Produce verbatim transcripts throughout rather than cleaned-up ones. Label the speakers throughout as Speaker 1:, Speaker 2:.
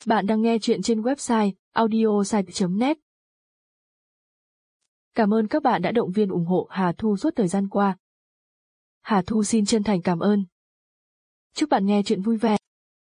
Speaker 1: Bạn đang nghe chuyện trên website audiosite chấm net. Cảm ơn các bạn đã động viên ủng hộ Hà Thu suốt thời gian qua. Hà Thu xin chân thành cảm ơn. Chúc bạn nghe chuyện vui vẻ.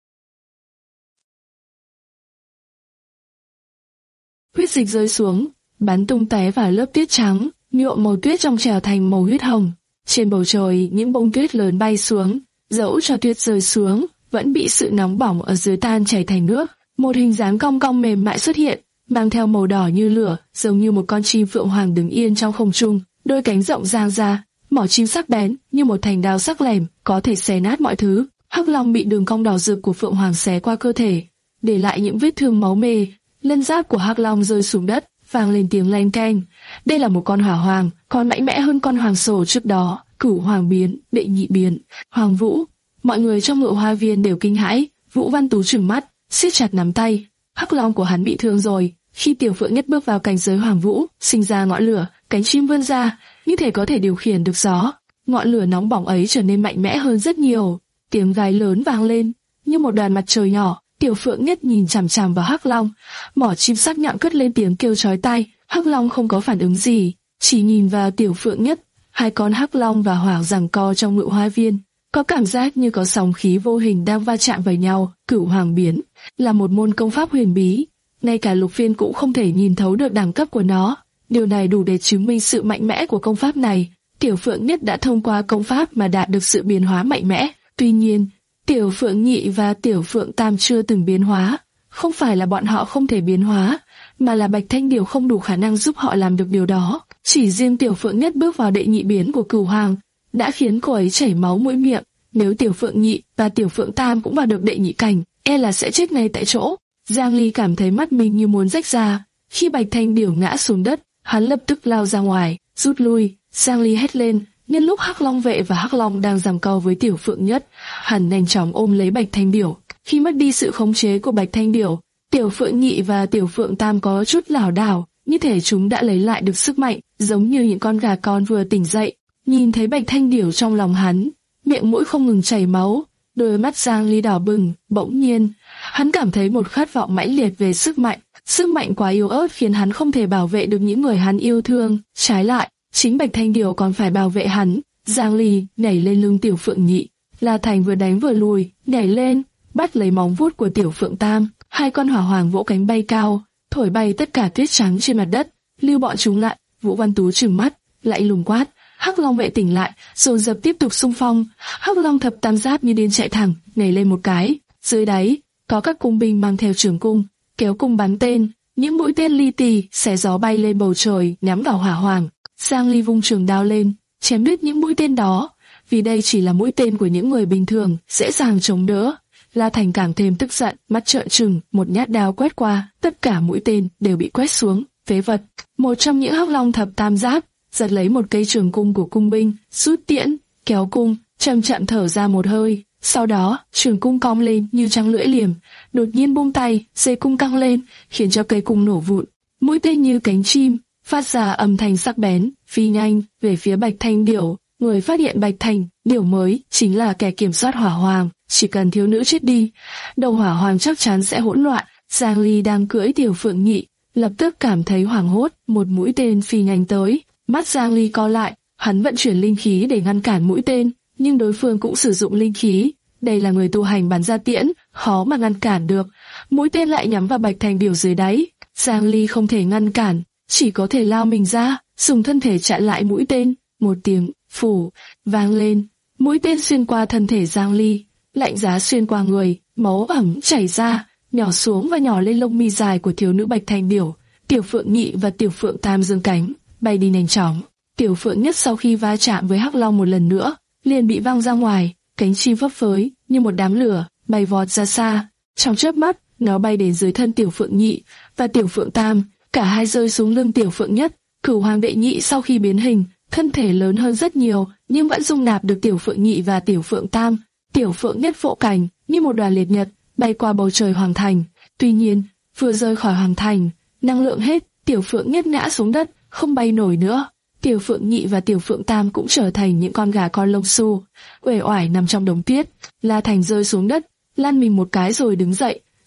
Speaker 2: Huyết dịch rơi xuống, bắn tung tóe vào lớp tuyết trắng, nhuộm màu tuyết trong trẻo thành màu huyết hồng. Trên bầu trời, những bông tuyết lớn bay xuống, dẫu cho tuyết rơi xuống, vẫn bị sự nóng bỏng ở dưới tan chảy thành nước. Một hình dáng cong cong mềm mại xuất hiện, mang theo màu đỏ như lửa, giống như một con chim phượng hoàng đứng yên trong không trung, đôi cánh rộng dang ra, mỏ chim sắc bén như một thanh đao sắc lẻm, có thể xé nát mọi thứ. Hắc Long bị đường cong đỏ rực của phượng hoàng xé qua cơ thể, để lại những vết thương máu mê. Lân giáp của Hắc Long rơi xuống đất, vang lên tiếng leng keng. Đây là một con hỏa hoàng, còn mạnh mẽ hơn con hoàng sổ trước đó. Cửu hoàng biến, đệ nhị biến, Hoàng Vũ. Mọi người trong Ngự Hoa Viên đều kinh hãi. Vũ Văn Tú trừng mắt, siết chặt nắm tay. Hắc Long của hắn bị thương rồi. Khi Tiểu Phượng Nhất bước vào cảnh giới Hoàng Vũ, sinh ra ngọn lửa, cánh chim vươn ra, như thể có thể điều khiển được gió. Ngọn lửa nóng bỏng ấy trở nên mạnh mẽ hơn rất nhiều. Tiếng gáy lớn vang lên, như một đoàn mặt trời nhỏ. Tiểu Phượng Nhất nhìn chằm chằm vào Hắc Long, mỏ chim sắc nhọn cất lên tiếng kêu chói tai. Hắc Long không có phản ứng gì, chỉ nhìn vào Tiểu Phượng Nhất. Hai con Hắc Long và Hỏa giằng co trong Ngự Hoa Viên, có cảm giác như có sóng khí vô hình đang va chạm vào nhau. Cửu hoàng biến là một môn công pháp huyền bí, ngay cả Lục Phiên cũng không thể nhìn thấu được đẳng cấp của nó. Điều này đủ để chứng minh sự mạnh mẽ của công pháp này. Tiểu Phượng Nhất đã thông qua công pháp mà đạt được sự biến hóa mạnh mẽ. Tuy nhiên, Tiểu Phượng Nhị và Tiểu Phượng Tam chưa từng biến hóa. Không phải là bọn họ không thể biến hóa, mà là Bạch Thanh Điểu không đủ khả năng giúp họ làm được điều đó. Chỉ riêng Tiểu Phượng Nhất bước vào đệ nhị biến của Cửu Hoàng đã khiến cô ấy chảy máu mũi miệng. Nếu Tiểu Phượng Nhị và Tiểu Phượng Tam cũng vào được đệ nhị cảnh, e là sẽ chết ngay tại chỗ. Giang Ly cảm thấy mắt mình như muốn rách ra. Khi Bạch Thanh Điểu ngã xuống đất, hắn lập tức lao ra ngoài, rút lui. Giang Ly hét lên. Nhân lúc Hắc Long vệ và Hắc Long đang giằng co với Tiểu Phượng Nhất, hắn nhanh chóng ôm lấy Bạch Thanh Điểu. Khi mất đi sự khống chế của Bạch Thanh Điểu, Tiểu Phượng Nhị và Tiểu Phượng Tam có chút lảo đảo, như thể chúng đã lấy lại được sức mạnh, giống như những con gà con vừa tỉnh dậy. Nhìn thấy Bạch Thanh Điểu trong lòng hắn, miệng mũi không ngừng chảy máu, đôi mắt Giang Ly đỏ bừng. Bỗng nhiên, hắn cảm thấy một khát vọng mãnh liệt về sức mạnh. Sức mạnh quá yếu ớt khiến hắn không thể bảo vệ được những người hắn yêu thương. Trái lại, chính Bạch Thanh Điểu còn phải bảo vệ hắn. Giang Ly nhảy lên lưng Tiểu Phượng Nhị, La Thành vừa đánh vừa lùi, nhảy lên, bắt lấy móng vuốt của Tiểu Phượng Tam. Hai con hỏa hoàng vỗ cánh bay cao, thổi bay tất cả tuyết trắng trên mặt đất, lưu bọn chúng lại. Vũ Văn Tú trừng mắt, lại lùng quát. Hắc Long vệ tỉnh lại, dồn dập tiếp tục xung phong. Hắc Long thập tam giáp như điên chạy thẳng, nhảy lên một cái. Dưới đáy có các cung binh mang theo trường cung, kéo cung bắn tên. Những mũi tên li tì xé gió bay lên bầu trời, nhắm vào hỏa hoàng. Giang Ly vung trường đao lên, chém đứt những mũi tên đó. Vì đây chỉ là mũi tên của những người bình thường, dễ dàng chống đỡ. La Thành càng thêm tức giận, mắt trợn trừng, một nhát đao quét qua, tất cả mũi tên đều bị quét xuống. Phế vật! Một trong những Hắc Long thập tam giáp giật lấy một cây trường cung của cung binh, rút tiễn, kéo cung, chậm chậm thở ra một hơi. Sau đó, trường cung cong lên như trăng lưỡi liềm, đột nhiên buông tay, dây cung căng lên, khiến cho cây cung nổ vụn. Mũi tên như cánh chim, phát ra âm thanh sắc bén, phi nhanh về phía Bạch Thanh Điểu. Người phát hiện Bạch Thanh Điểu mới chính là kẻ kiểm soát hỏa hoàng. Chỉ cần thiếu nữ chết đi, đầu hỏa hoàng chắc chắn sẽ hỗn loạn. Giang Ly đang cưỡi Tiểu Phượng Nhị, lập tức cảm thấy hoảng hốt. Một mũi tên phi nhanh tới, mắt Giang Ly co lại. Hắn vận chuyển linh khí để ngăn cản mũi tên, nhưng đối phương cũng sử dụng linh khí. Đây là người tu hành bắn ra tiễn, khó mà ngăn cản được. Mũi tên lại nhắm vào Bạch Thanh Điểu dưới đáy. Giang Ly không thể ngăn cản, chỉ có thể lao mình ra, dùng thân thể chặn lại mũi tên. Một tiếng phủ vang lên, mũi tên xuyên qua thân thể Giang Ly, lạnh giá xuyên qua người, máu ẩm chảy ra, nhỏ xuống và nhỏ lên lông mi dài của thiếu nữ Bạch Thanh Điểu. Tiểu Phượng Nhị và Tiểu Phượng Tam giương cánh, bay đi nhanh chóng. Tiểu Phượng Nhất sau khi va chạm với Hắc Long một lần nữa, liền bị văng ra ngoài, cánh chim phấp phới như một đám lửa, bay vọt ra xa. Trong chớp mắt, nó bay đến dưới thân Tiểu Phượng Nhị và Tiểu Phượng Tam, cả hai rơi xuống lưng Tiểu Phượng Nhất. Cửu Hoàng đệ nhị sau khi biến hình, thân thể lớn hơn rất nhiều, nhưng vẫn dung nạp được Tiểu Phượng Nhị và Tiểu Phượng Tam. Tiểu Phượng Nhất vỗ cánh như một đoàn liệt nhật, bay qua bầu trời hoàng thành. Tuy nhiên, vừa rơi khỏi hoàng thành, năng lượng hết, Tiểu Phượng Nhất ngã xuống đất, không bay nổi nữa. Tiểu Phượng Nhị và Tiểu Phượng Tam cũng trở thành những con gà con lông xù, uể oải nằm trong đống tuyết. La Thành rơi xuống đất, lăn mình một cái rồi đứng dậy.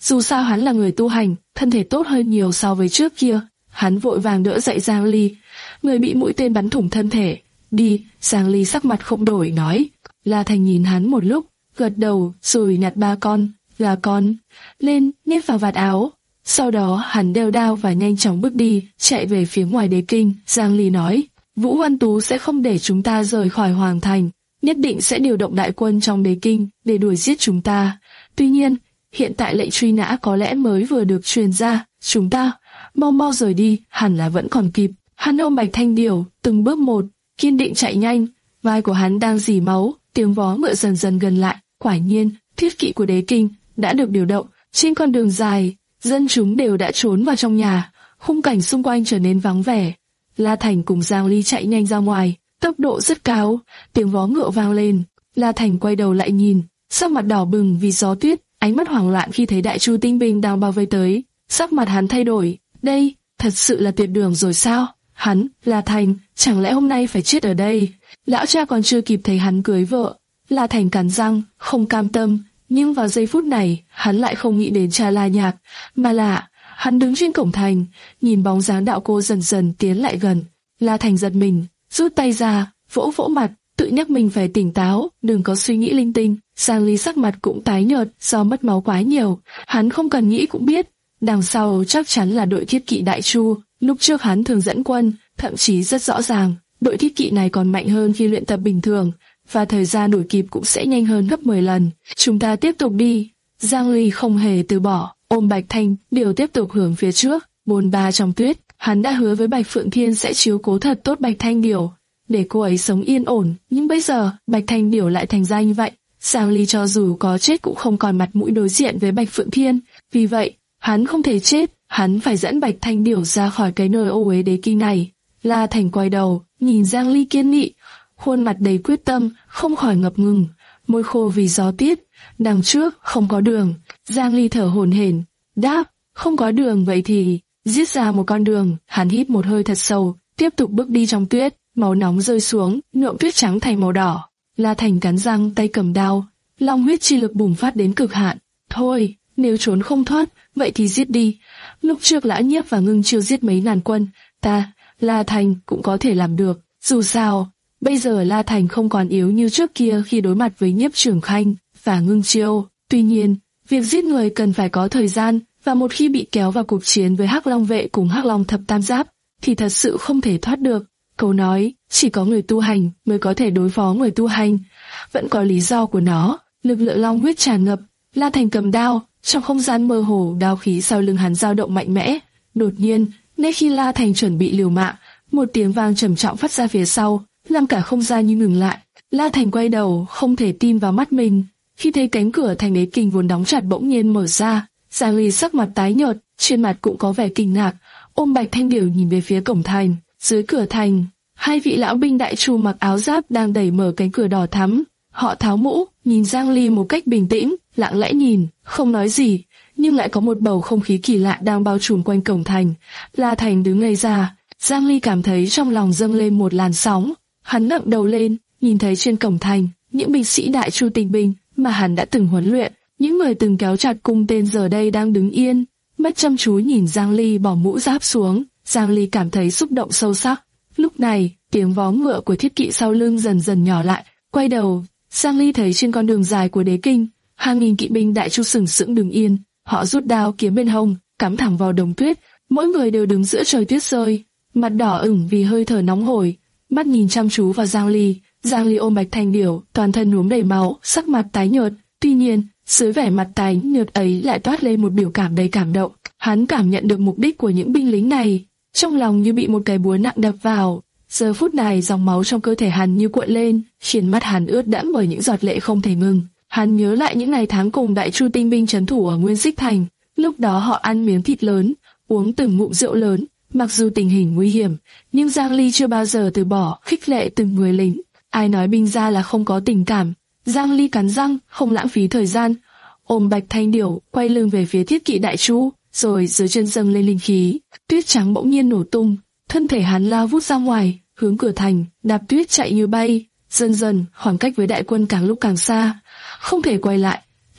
Speaker 2: Dù sao hắn là người tu hành, thân thể tốt hơn nhiều so với trước kia. Hắn vội vàng đỡ dậy Giang Ly. Người bị mũi tên bắn thủng thân thể. Đi, Giang Ly sắc mặt không đổi nói. La Thành nhìn hắn một lúc, gật đầu, rồi nhặt ba con gà con lên, nhét vào vạt áo. Sau đó hắn đeo đao và nhanh chóng bước đi, chạy về phía ngoài đế kinh. Giang Ly nói, Vũ Văn Tú sẽ không để chúng ta rời khỏi Hoàng Thành, nhất định sẽ điều động đại quân trong đế kinh để đuổi giết chúng ta. Tuy nhiên, hiện tại lệnh truy nã có lẽ mới vừa được truyền ra, chúng ta mau mau rời đi, hẳn là vẫn còn kịp. Hắn ôm Bạch Thanh Điểu, từng bước một, kiên định chạy nhanh. Vai của hắn đang rỉ máu, tiếng vó ngựa dần dần gần lại. Quả nhiên, thiết kỵ của đế kinh đã được điều động. Trên con đường dài, dân chúng đều đã trốn vào trong nhà, khung cảnh xung quanh trở nên vắng vẻ. La Thành cùng Giang Ly chạy nhanh ra ngoài, tốc độ rất cao, tiếng vó ngựa vang lên. La Thành quay đầu lại nhìn, sắc mặt đỏ bừng vì gió tuyết, ánh mắt hoảng loạn khi thấy Đại Chu tinh binh đang bao vây tới. Sắc mặt hắn thay đổi, đây, thật sự là tuyệt đường rồi sao? Hắn, La Thành, chẳng lẽ hôm nay phải chết ở đây? Lão cha còn chưa kịp thấy hắn cưới vợ. La Thành cắn răng, không cam tâm, nhưng vào giây phút này, hắn lại không nghĩ đến cha La Nhạc, mà là hắn đứng trên cổng thành, nhìn bóng dáng đạo cô dần dần tiến lại gần. La Thành giật mình, rút tay ra, vỗ vỗ mặt, tự nhắc mình phải tỉnh táo, đừng có suy nghĩ linh tinh. Giang Ly sắc mặt cũng tái nhợt do mất máu quá nhiều, hắn không cần nghĩ cũng biết, đằng sau chắc chắn là đội thiết kỵ Đại Chu. Lúc trước hắn thường dẫn quân, thậm chí rất rõ ràng, đội thiết kỵ này còn mạnh hơn khi luyện tập bình thường, và thời gian đuổi kịp cũng sẽ nhanh hơn gấp mười lần. Chúng ta tiếp tục đi. Giang Ly không hề từ bỏ, ôm Bạch Thanh Điểu tiếp tục hướng phía trước. Bồn ba trong tuyết, hắn đã hứa với Bạch Phượng Thiên sẽ chiếu cố thật tốt Bạch Thanh Điểu, để cô ấy sống yên ổn. Nhưng bây giờ Bạch Thanh Điểu lại thành ra như vậy, Giang Ly cho dù có chết cũng không còn mặt mũi đối diện với Bạch Phượng Thiên. Vì vậy, hắn không thể chết, hắn phải dẫn Bạch Thanh Điểu ra khỏi cái nơi ô uế đế kinh này. La Thành quay đầu, nhìn Giang Ly kiên nghị, khuôn mặt đầy quyết tâm, không khỏi ngập ngừng, môi khô vì gió tiết. Đằng trước không có đường. Giang Ly thở hổn hển, đáp, không có đường vậy thì giết ra một con đường. Hắn hít một hơi thật sâu, tiếp tục bước đi trong tuyết. Máu nóng rơi xuống, nhuộm tuyết trắng thành màu đỏ. La Thành cắn răng, tay cầm đao, long huyết chi lực bùng phát đến cực hạn. Thôi, nếu trốn không thoát, vậy thì giết đi. Lúc trước Lã Nhiếp và Ngưng Chiêu giết mấy ngàn quân, ta, La Thành cũng có thể làm được. Dù sao, bây giờ La Thành không còn yếu như trước kia khi đối mặt với Nhiếp Trưởng Khanh và Ngưng Chiêu. Tuy nhiên, việc giết người cần phải có thời gian, và một khi bị kéo vào cuộc chiến với Hắc Long vệ cùng Hắc Long thập tam giáp, thì thật sự không thể thoát được. Câu nói, chỉ có người tu hành mới có thể đối phó người tu hành, vẫn có lý do của nó. Lực lượng long huyết tràn ngập, La Thành cầm đao, trong không gian mơ hồ, đao khí sau lưng hắn dao động mạnh mẽ. Đột nhiên, ngay khi La Thành chuẩn bị liều mạng, một tiếng vang trầm trọng phát ra phía sau, làm cả không gian như ngừng lại. La Thành quay đầu, không thể tin vào mắt mình, khi thấy cánh cửa thành đế kinh vốn đóng chặt bỗng nhiên mở ra. Giang Ly sắc mặt tái nhợt, trên mặt cũng có vẻ kinh ngạc, ôm Bạch Thanh Điểu nhìn về phía cổng thành. Dưới cửa thành, hai vị lão binh Đại Chu mặc áo giáp đang đẩy mở cánh cửa đỏ thắm. Họ tháo mũ, nhìn Giang Ly một cách bình tĩnh, lặng lẽ nhìn, không nói gì, nhưng lại có một bầu không khí kỳ lạ đang bao trùm quanh cổng thành. La Thành đứng ngây ra, Giang Ly cảm thấy trong lòng dâng lên một làn sóng. Hắn ngẩng đầu lên, nhìn thấy trên cổng thành những binh sĩ Đại Chu tinh binh mà hắn đã từng huấn luyện, những người từng kéo chặt cung tên giờ đây đang đứng yên, mắt chăm chú nhìn Giang Ly bỏ mũ giáp xuống. Giang Ly cảm thấy xúc động sâu sắc. Lúc này, tiếng vó ngựa của thiết kỵ sau lưng dần dần nhỏ lại. Quay đầu, Giang Ly thấy trên con đường dài của đế kinh, hàng nghìn kỵ binh Đại Chu sừng sững đứng yên. Họ rút đao kiếm bên hông, cắm thẳng vào đống tuyết. Mỗi người đều đứng giữa trời tuyết rơi, mặt đỏ ửng vì hơi thở nóng hổi, mắt nhìn chăm chú vào Giang Ly. Giang Ly ôm Bạch Thanh Điểu, toàn thân nhuốm đầy máu, sắc mặt tái nhợt. Tuy nhiên, dưới vẻ mặt tái nhợt ấy lại toát lên một biểu cảm đầy cảm động. Hắn cảm nhận được mục đích của những binh lính này, trong lòng như bị một cái búa nặng đập vào. Giờ phút này dòng máu trong cơ thể hắn như cuộn lên, khiến mắt hắn ướt đẫm bởi những giọt lệ không thể ngừng. Hắn nhớ lại những ngày tháng cùng Đại Chu tinh binh trấn thủ ở Nguyên Xích Thành. Lúc đó họ ăn miếng thịt lớn, uống từng ngụm rượu lớn. Mặc dù tình hình nguy hiểm, nhưng Giang Ly chưa bao giờ từ bỏ khích lệ từng người lính. Ai nói binh gia là không có tình cảm? Giang Ly cắn răng, không lãng phí thời gian, ôm Bạch Thanh Điểu, quay lưng về phía thiết kỵ Đại Chu, rồi dưới chân dâng lên linh khí. Tuyết trắng bỗng nhiên nổ tung, thân thể hắn lao vút ra ngoài, hướng cửa thành, đạp tuyết chạy như bay. Dần dần, khoảng cách với đại quân càng lúc càng xa, không thể quay lại.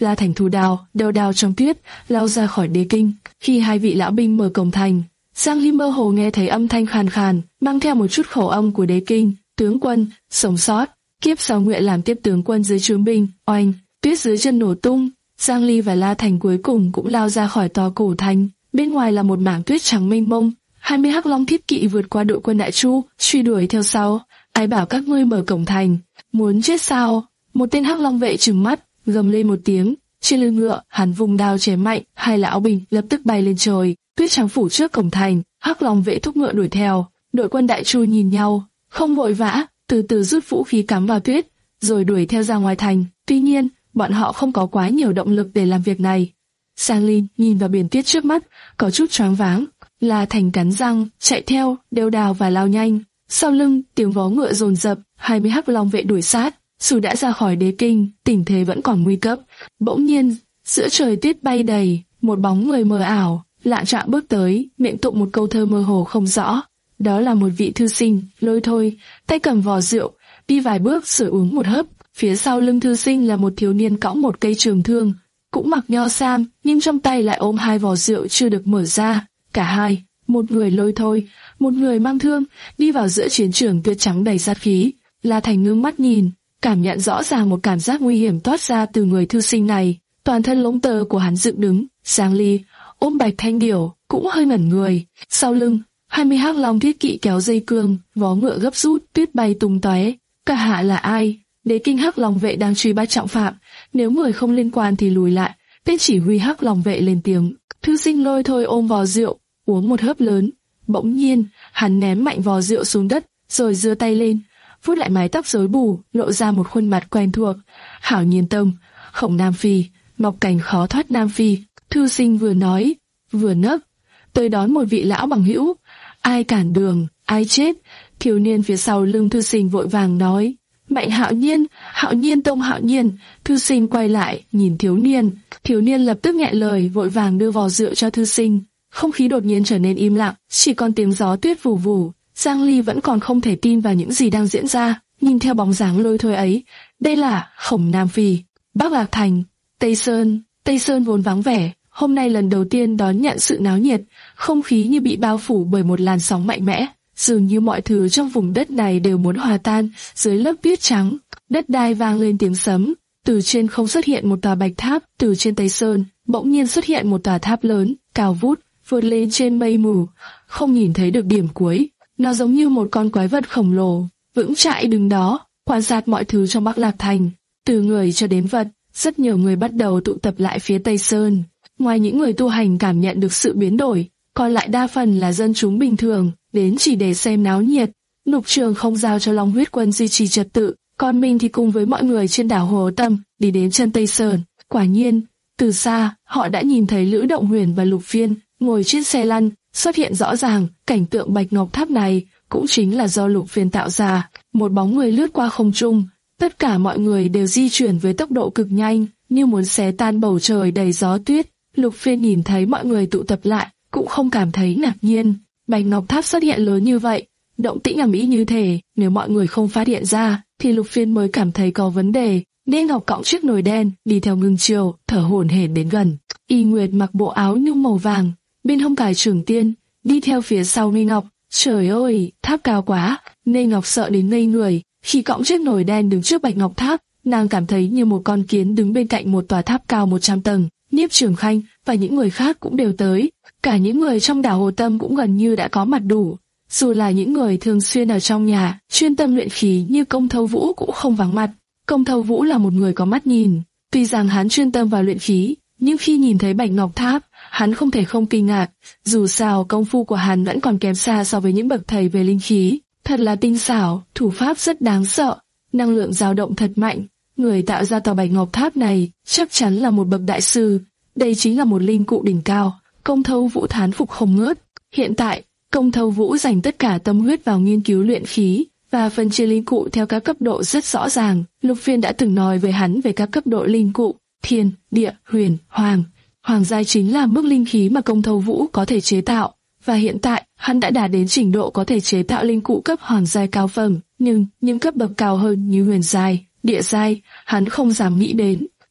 Speaker 2: La Thành thu đao, đeo đao trong tuyết, lao ra khỏi đế kinh. Khi hai vị lão binh mở cổng thành, Giang Ly mơ hồ nghe thấy âm thanh khàn khàn, mang theo một chút khẩu âm của đế kinh. Tướng quân, sống sót, kiếp sau nguyện làm tiếp tướng quân dưới trướng binh. Oanh, tuyết dưới chân nổ tung. Giang Ly và La Thành cuối cùng cũng lao ra khỏi tòa cổ thành. Bên ngoài là một mảng tuyết trắng mênh mông. Hai mươi hắc long thiết kỵ vượt qua đội quân Đại Chu, truy đuổi theo sau. Ai bảo các ngươi mở cổng thành? Muốn chết sao? Một tên hắc long vệ trừng mắt, gầm lên một tiếng. Trên lưng ngựa, hắn vùng đao chém mạnh, hai lão binh lập tức bay lên trời. Tuyết trắng phủ trước cổng thành, hắc long vệ thúc ngựa đuổi theo. Đội quân Đại Chu nhìn nhau, không vội vã, từ từ rút vũ khí cắm vào tuyết, rồi đuổi theo ra ngoài thành. Tuy nhiên, bọn họ không có quá nhiều động lực để làm việc này. Giang Ly nhìn vào biển tuyết trước mắt, có chút choáng váng. La Thành cắn răng, chạy theo, đeo đào và lao nhanh. Sau lưng, tiếng vó ngựa dồn dập, hai mươi hắc long vệ đuổi sát. Dù đã ra khỏi đế kinh, tình thế vẫn còn nguy cấp. Bỗng nhiên, giữa trời tuyết bay đầy, một bóng người mờ ảo, lạng trạng bước tới, miệng tụng một câu thơ mơ hồ không rõ. Đó là một vị thư sinh, Lôi Thôi, tay cầm vò rượu, đi vài bước rồi uống một hớp. Phía sau lưng thư sinh là một thiếu niên cõng một cây trường thương, cũng mặc nho sam, nhưng trong tay lại ôm hai vò rượu chưa được mở ra. Cả hai, một người Lôi Thôi, một người mang thương, đi vào giữa chiến trường tuyết trắng đầy sát khí. La Thành ngưng mắt nhìn, cảm nhận rõ ràng một cảm giác nguy hiểm toát ra từ người thư sinh này. Toàn thân lông tơ của hắn dựng đứng. Giang Ly ôm Bạch Thanh Điểu cũng hơi ngẩn người. Sau lưng, hai mươi hắc long thiết kỵ kéo dây cương, vó ngựa gấp rút, tuyết bay tung tóe. Cả hạ là ai? Đế kinh hắc long vệ đang truy bắt trọng phạm, nếu người không liên quan thì lùi lại. Tên chỉ huy hắc long vệ lên tiếng. Thư sinh Lôi Thôi ôm vò rượu, uống một hớp lớn. Bỗng nhiên, hắn ném mạnh vò rượu xuống đất, rồi giơ tay lên, vuốt lại mái tóc rối bù, lộ ra một khuôn mặt quen thuộc. Hảo Nhiên Tông, Khổng Nam Phi, mọc cành khó thoát Nam Phi. Thư sinh vừa nói, vừa nấc, tới đón một vị lão bằng hữu. Ai cản đường, ai chết? Thiếu niên phía sau lưng thư sinh vội vàng nói. Mạnh Hạo Nhiên, Hạo Nhiên Tông Hạo Nhiên. Thư sinh quay lại, nhìn thiếu niên. Thiếu niên lập tức nghẹn lời, vội vàng đưa vò rượu cho thư sinh. Không khí đột nhiên trở nên im lặng, chỉ còn tiếng gió tuyết vù vù. Giang Ly vẫn còn không thể tin vào những gì đang diễn ra. Nhìn theo bóng dáng Lôi Thôi ấy, đây là Khổng Nam Phi. Bắc Lạc Thành, Tây Sơn. Tây Sơn vốn vắng vẻ, hôm nay lần đầu tiên đón nhận sự náo nhiệt, không khí như bị bao phủ bởi một làn sóng mạnh mẽ. Dường như mọi thứ trong vùng đất này đều muốn hòa tan dưới lớp tuyết trắng. Đất đai vang lên tiếng sấm. Từ trên không xuất hiện một tòa bạch tháp. Từ trên Tây Sơn bỗng nhiên xuất hiện một tòa tháp lớn, cao vút, vượt lên trên mây mù, không nhìn thấy được điểm cuối. Nó giống như một con quái vật khổng lồ, vững chãi đứng đó, quan sát mọi thứ trong Bắc Lạc Thành, từ người cho đến vật. Rất nhiều người bắt đầu tụ tập lại phía Tây Sơn. Ngoài những người tu hành cảm nhận được sự biến đổi, còn lại đa phần là dân chúng bình thường, đến chỉ để xem náo nhiệt. Lục Trường không giao cho Long Huyết Quân duy trì trật tự, còn mình thì cùng với mọi người trên đảo Hồ Tâm đi đến chân Tây Sơn. Quả nhiên, từ xa, họ đã nhìn thấy Lữ Động Huyền và Lục Phiên ngồi trên xe lăn, xuất hiện rõ ràng. Cảnh tượng Bạch Ngọc Tháp này cũng chính là do Lục Phiên tạo ra. Một bóng người lướt qua không trung, tất cả mọi người đều di chuyển với tốc độ cực nhanh, như muốn xé tan bầu trời đầy gió tuyết. Lục Phiên nhìn thấy mọi người tụ tập lại, cũng không cảm thấy ngạc nhiên. Bạch Ngọc Tháp xuất hiện lớn như vậy, động tĩnh ầm ĩ như thế, nếu mọi người không phát hiện ra, thì Lục Phiên mới cảm thấy có vấn đề. Nên Ngọc cõng chiếc nồi đen, đi theo Ngưng Chiều, thở hổn hển đến gần. Y Nguyệt mặc bộ áo nhung màu vàng, bên hông cài trường tiên, đi theo phía sau Ngây Ngọc. Trời ơi, tháp cao quá! Ngây Ngọc sợ đến ngây người, khi cõng chiếc nồi đen đứng trước Bạch Ngọc Tháp, nàng cảm thấy như một con kiến đứng bên cạnh một tòa tháp cao một trăm tầng. Niếp Trường Khanh và những người khác cũng đều tới, cả những người trong đảo Hồ Tâm cũng gần như đã có mặt đủ. Dù là những người thường xuyên ở trong nhà, chuyên tâm luyện khí như Công Thâu Vũ cũng không vắng mặt. Công Thâu Vũ là một người có mắt nhìn, tuy rằng hắn chuyên tâm vào luyện khí, nhưng khi nhìn thấy Bạch Ngọc Tháp, hắn không thể không kinh ngạc. Dù sao công phu của hắn vẫn còn kém xa so với những bậc thầy về linh khí, thật là tinh xảo, thủ pháp rất đáng sợ, năng lượng dao động thật mạnh. Người tạo ra tòa Bạch Ngọc Tháp này chắc chắn là một bậc đại sư, đây chính là một linh cụ đỉnh cao. Công Thâu Vũ thán phục không ngớt. Hiện tại, Công Thâu Vũ dành tất cả tâm huyết vào nghiên cứu luyện khí và phân chia linh cụ theo các cấp độ rất rõ ràng. Lục Phiên đã từng nói với hắn về các cấp độ linh cụ: thiên, địa, huyền, hoàng. Hoàng giai chính là mức linh khí mà Công Thâu Vũ có thể chế tạo, và hiện tại hắn đã đạt đến trình độ có thể chế tạo linh cụ cấp hoàng giai cao phẩm. Nhưng những cấp bậc cao hơn như huyền giai, địa giai, hắn không dám nghĩ đến.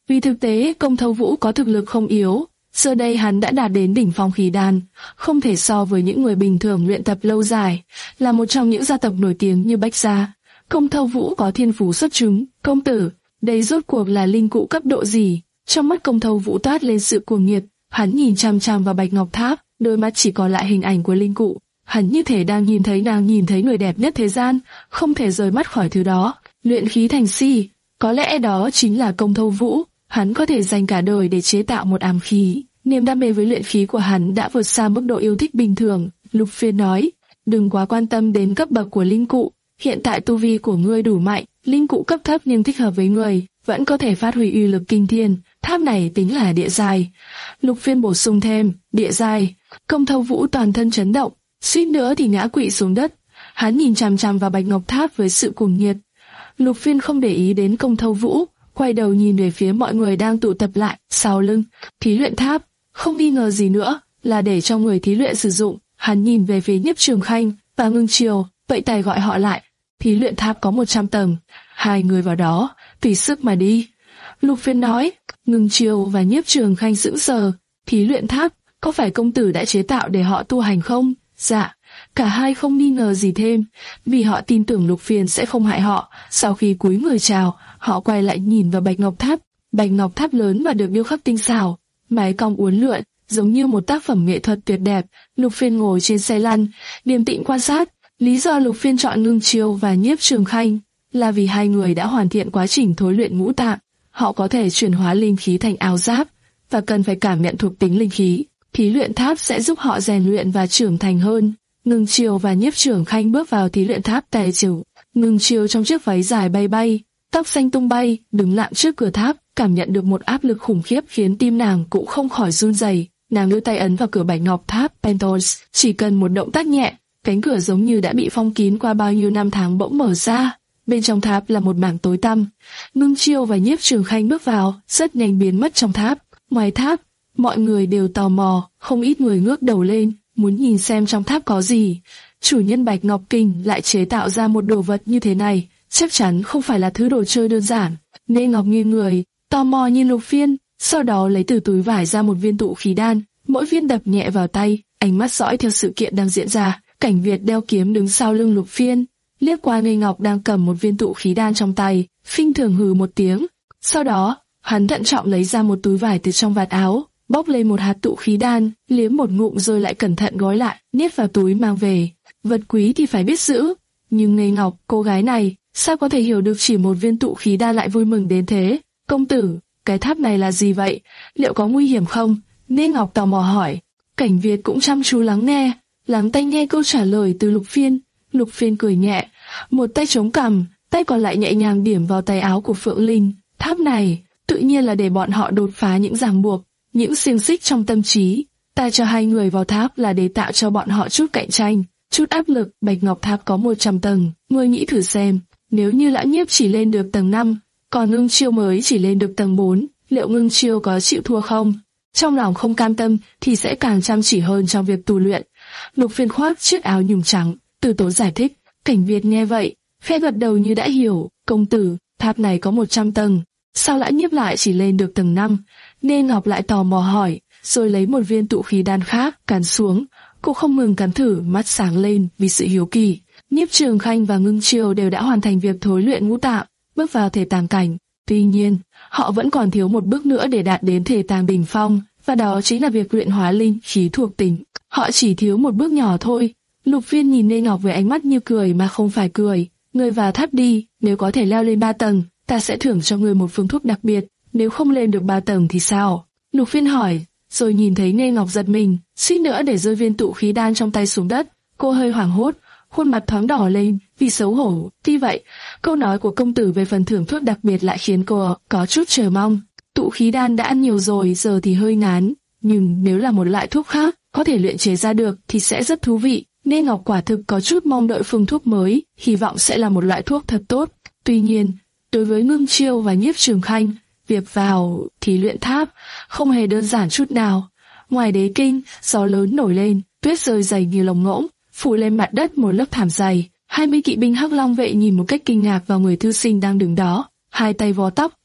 Speaker 2: Vì thực tế, Công Thâu Vũ có thực lực không yếu, giờ đây hắn đã đạt đến đỉnh phong khí đan, không thể so với những người bình thường luyện tập lâu dài, là một trong những gia tộc nổi tiếng như Bách Gia. Công Thâu Vũ có thiên phú xuất chúng. Công tử, đây rốt cuộc là linh cụ cấp độ gì? Trong mắt Công Thâu Vũ toát lên sự cuồng nhiệt, hắn nhìn chằm chằm vào Bạch Ngọc Tháp, đôi mắt chỉ còn lại hình ảnh của linh cụ. Hắn như thể đang nhìn thấy nàng nhìn thấy người đẹp nhất thế gian, không thể rời mắt khỏi thứ đó. Luyện khí thành si, có lẽ đó chính là Công Thâu Vũ. Hắn có thể dành cả đời để chế tạo một ám khí. Niềm đam mê với luyện khí của hắn đã vượt xa mức độ yêu thích bình thường. Lục Phiên nói, đừng quá quan tâm đến cấp bậc của linh cụ. Hiện tại tu vi của ngươi đủ mạnh, linh cụ cấp thấp nhưng thích hợp với người, vẫn có thể phát huy uy lực kinh thiên. Tháp này tính là địa giai. Lục Phiên bổ sung thêm, địa giai. Công Thâu Vũ toàn thân chấn động, suýt nữa thì ngã quỵ xuống đất. Hắn nhìn chằm chằm vào Bạch Ngọc Tháp với sự cuồng nhiệt. Lục Phiên không để ý đến Công Thâu Vũ, quay đầu nhìn về phía mọi người đang tụ tập lại sau lưng. Thí luyện tháp, không nghi ngờ gì nữa, là để cho người thí luyện sử dụng. Hắn nhìn về phía Nhiếp Trường Khanh và Ngưng Chiêu, vậy tài gọi họ lại. Thí luyện tháp có một trăm tầng, hai người vào đó, tùy sức mà đi. Lục Phiên nói. Ngưng Chiêu và Nhiếp Trường Khanh sững sờ. Thí luyện tháp, có phải công tử đã chế tạo để họ tu hành không? Dạ. Cả hai không nghi ngờ gì thêm, vì họ tin tưởng Lục Phiên sẽ không hại họ. Sau khi cúi người chào, họ quay lại nhìn vào Bạch Ngọc Tháp. Bạch Ngọc Tháp lớn và được điêu khắc tinh xảo, mái cong uốn lượn, giống như một tác phẩm nghệ thuật tuyệt đẹp. Lục Phiên ngồi trên xe lăn, điềm tĩnh quan sát. Lý do Lục Phiên chọn Ngưng Chiêu và Nhiếp Trường Khanh là vì hai người đã hoàn thiện quá trình thối luyện ngũ tạng. Họ có thể chuyển hóa linh khí thành áo giáp và cần phải cảm nhận thuộc tính linh khí. Thí luyện tháp sẽ giúp họ rèn luyện và trưởng thành hơn. Ngưng Chiêu và Nhiếp Trường Khanh bước vào thí luyện tháp tề chiều. Ngưng Chiêu trong chiếc váy dài bay bay, tóc xanh tung bay, đứng lặng trước cửa tháp, cảm nhận được một áp lực khủng khiếp khiến tim nàng cũng không khỏi run rẩy. Nàng đưa tay ấn vào cửa Bạch Ngọc Tháp Pentos, chỉ cần một động tác nhẹ, cánh cửa giống như đã bị phong kín qua bao nhiêu năm tháng bỗng mở ra. Bên trong tháp là một mảng tối tăm. Ngưng Chiêu và Nhiếp Trường Khanh bước vào, rất nhanh biến mất trong tháp. Ngoài tháp, mọi người đều tò mò, không ít người ngước đầu lên, muốn nhìn xem trong tháp có gì. Chủ nhân Bạch Ngọc Kinh lại chế tạo ra một đồ vật như thế này, chắc chắn không phải là thứ đồ chơi đơn giản. Nê Ngọc nghiêng người, tò mò nhìn Lục Phiên, sau đó lấy từ túi vải ra một viên tụ khí đan, mỗi viên đập nhẹ vào tay, ánh mắt dõi theo sự kiện đang diễn ra. Cảnh Việt đeo kiếm đứng sau lưng Lục Phiên, liếc qua Nê Ngọc đang cầm một viên tụ khí đan trong tay, khinh thường hừ một tiếng. Sau đó, hắn thận trọng lấy ra một túi vải từ trong vạt áo, bóc lên một hạt tụ khí đan, liếm một ngụm rồi lại cẩn thận gói lại, nhét vào túi mang về. Vật quý thì phải biết giữ, nhưng Nê Ngọc, cô gái này, sao có thể hiểu được chỉ một viên tụ khí đan lại vui mừng đến thế? Công tử, cái tháp này là gì vậy? Liệu có nguy hiểm không? Nê Ngọc tò mò hỏi. Cảnh Việt cũng chăm chú lắng nghe, lắng tai nghe câu trả lời từ Lục Phiên. Lục Phiên cười nhẹ, một tay chống cằm, tay còn lại nhẹ nhàng điểm vào tay áo của Phượng Linh. Tháp này, tự nhiên là để bọn họ đột phá những ràng buộc, những xiềng xích trong tâm trí. Ta cho hai người vào tháp là để tạo cho bọn họ chút cạnh tranh, chút áp lực. Bạch Ngọc Tháp có một trăm tầng, ngươi nghĩ thử xem, nếu như Lã Nhiếp chỉ lên được tầng năm, còn Ngưng Chiêu mới chỉ lên được tầng bốn, liệu Ngưng Chiêu có chịu thua không? Trong lòng không cam tâm thì sẽ càng chăm chỉ hơn trong việc tu luyện. Lục Phiên khoác chiếc áo nhung trắng, từ tốn giải thích. Cảnh Việt nghe vậy, khẽ gật đầu như đã hiểu. Công tử, tháp này có một trăm tầng, sao Lã Nhiếp lại chỉ lên được tầng năm? Nên Ngọc lại tò mò hỏi, rồi lấy một viên tụ khí đan khác cắn xuống. Cô không ngừng cắn thử, mắt sáng lên vì sự hiếu kỳ. Nhiếp Trường Khanh và Ngưng Chiêu đều đã hoàn thành việc thối luyện ngũ tạng, bước vào thể tàng cảnh. Tuy nhiên, họ vẫn còn thiếu một bước nữa để đạt đến thể tàng đỉnh phong, và đó chính là việc luyện hóa linh khí thuộc tính. Họ chỉ thiếu một bước nhỏ thôi. Lục Phiên nhìn Nê Ngọc với ánh mắt như cười mà không phải cười. Ngươi vào tháp đi, nếu có thể leo lên ba tầng, ta sẽ thưởng cho ngươi một phương thuốc đặc biệt. Nếu không lên được ba tầng thì sao? Lục Phiên hỏi, rồi nhìn thấy Nê Ngọc giật mình, suýt nữa để rơi viên tụ khí đan trong tay xuống đất. Cô hơi hoảng hốt, khuôn mặt thoáng đỏ lên vì xấu hổ. Tuy vậy, câu nói của công tử về phần thưởng thuốc đặc biệt lại khiến cô có chút chờ mong. Tụ khí đan đã ăn nhiều rồi, giờ thì hơi ngán, nhưng nếu là một loại thuốc khác có thể luyện chế ra được thì sẽ rất thú vị. Nên Ngọc quả thực có chút mong đợi phương thuốc mới, hy vọng sẽ là một loại thuốc thật tốt. Tuy nhiên, đối với Ngưng Chiêu và Nhiếp Trường Khanh, việc vào thí luyện tháp không hề đơn giản chút nào. Ngoài đế kinh, gió lớn nổi lên, tuyết rơi dày như lồng ngỗng, phủ lên mặt đất một lớp thảm dày. Hai mươi kỵ binh Hắc Long vệ nhìn một cách kinh ngạc vào người thư sinh đang đứng đó, hai tay vò tóc,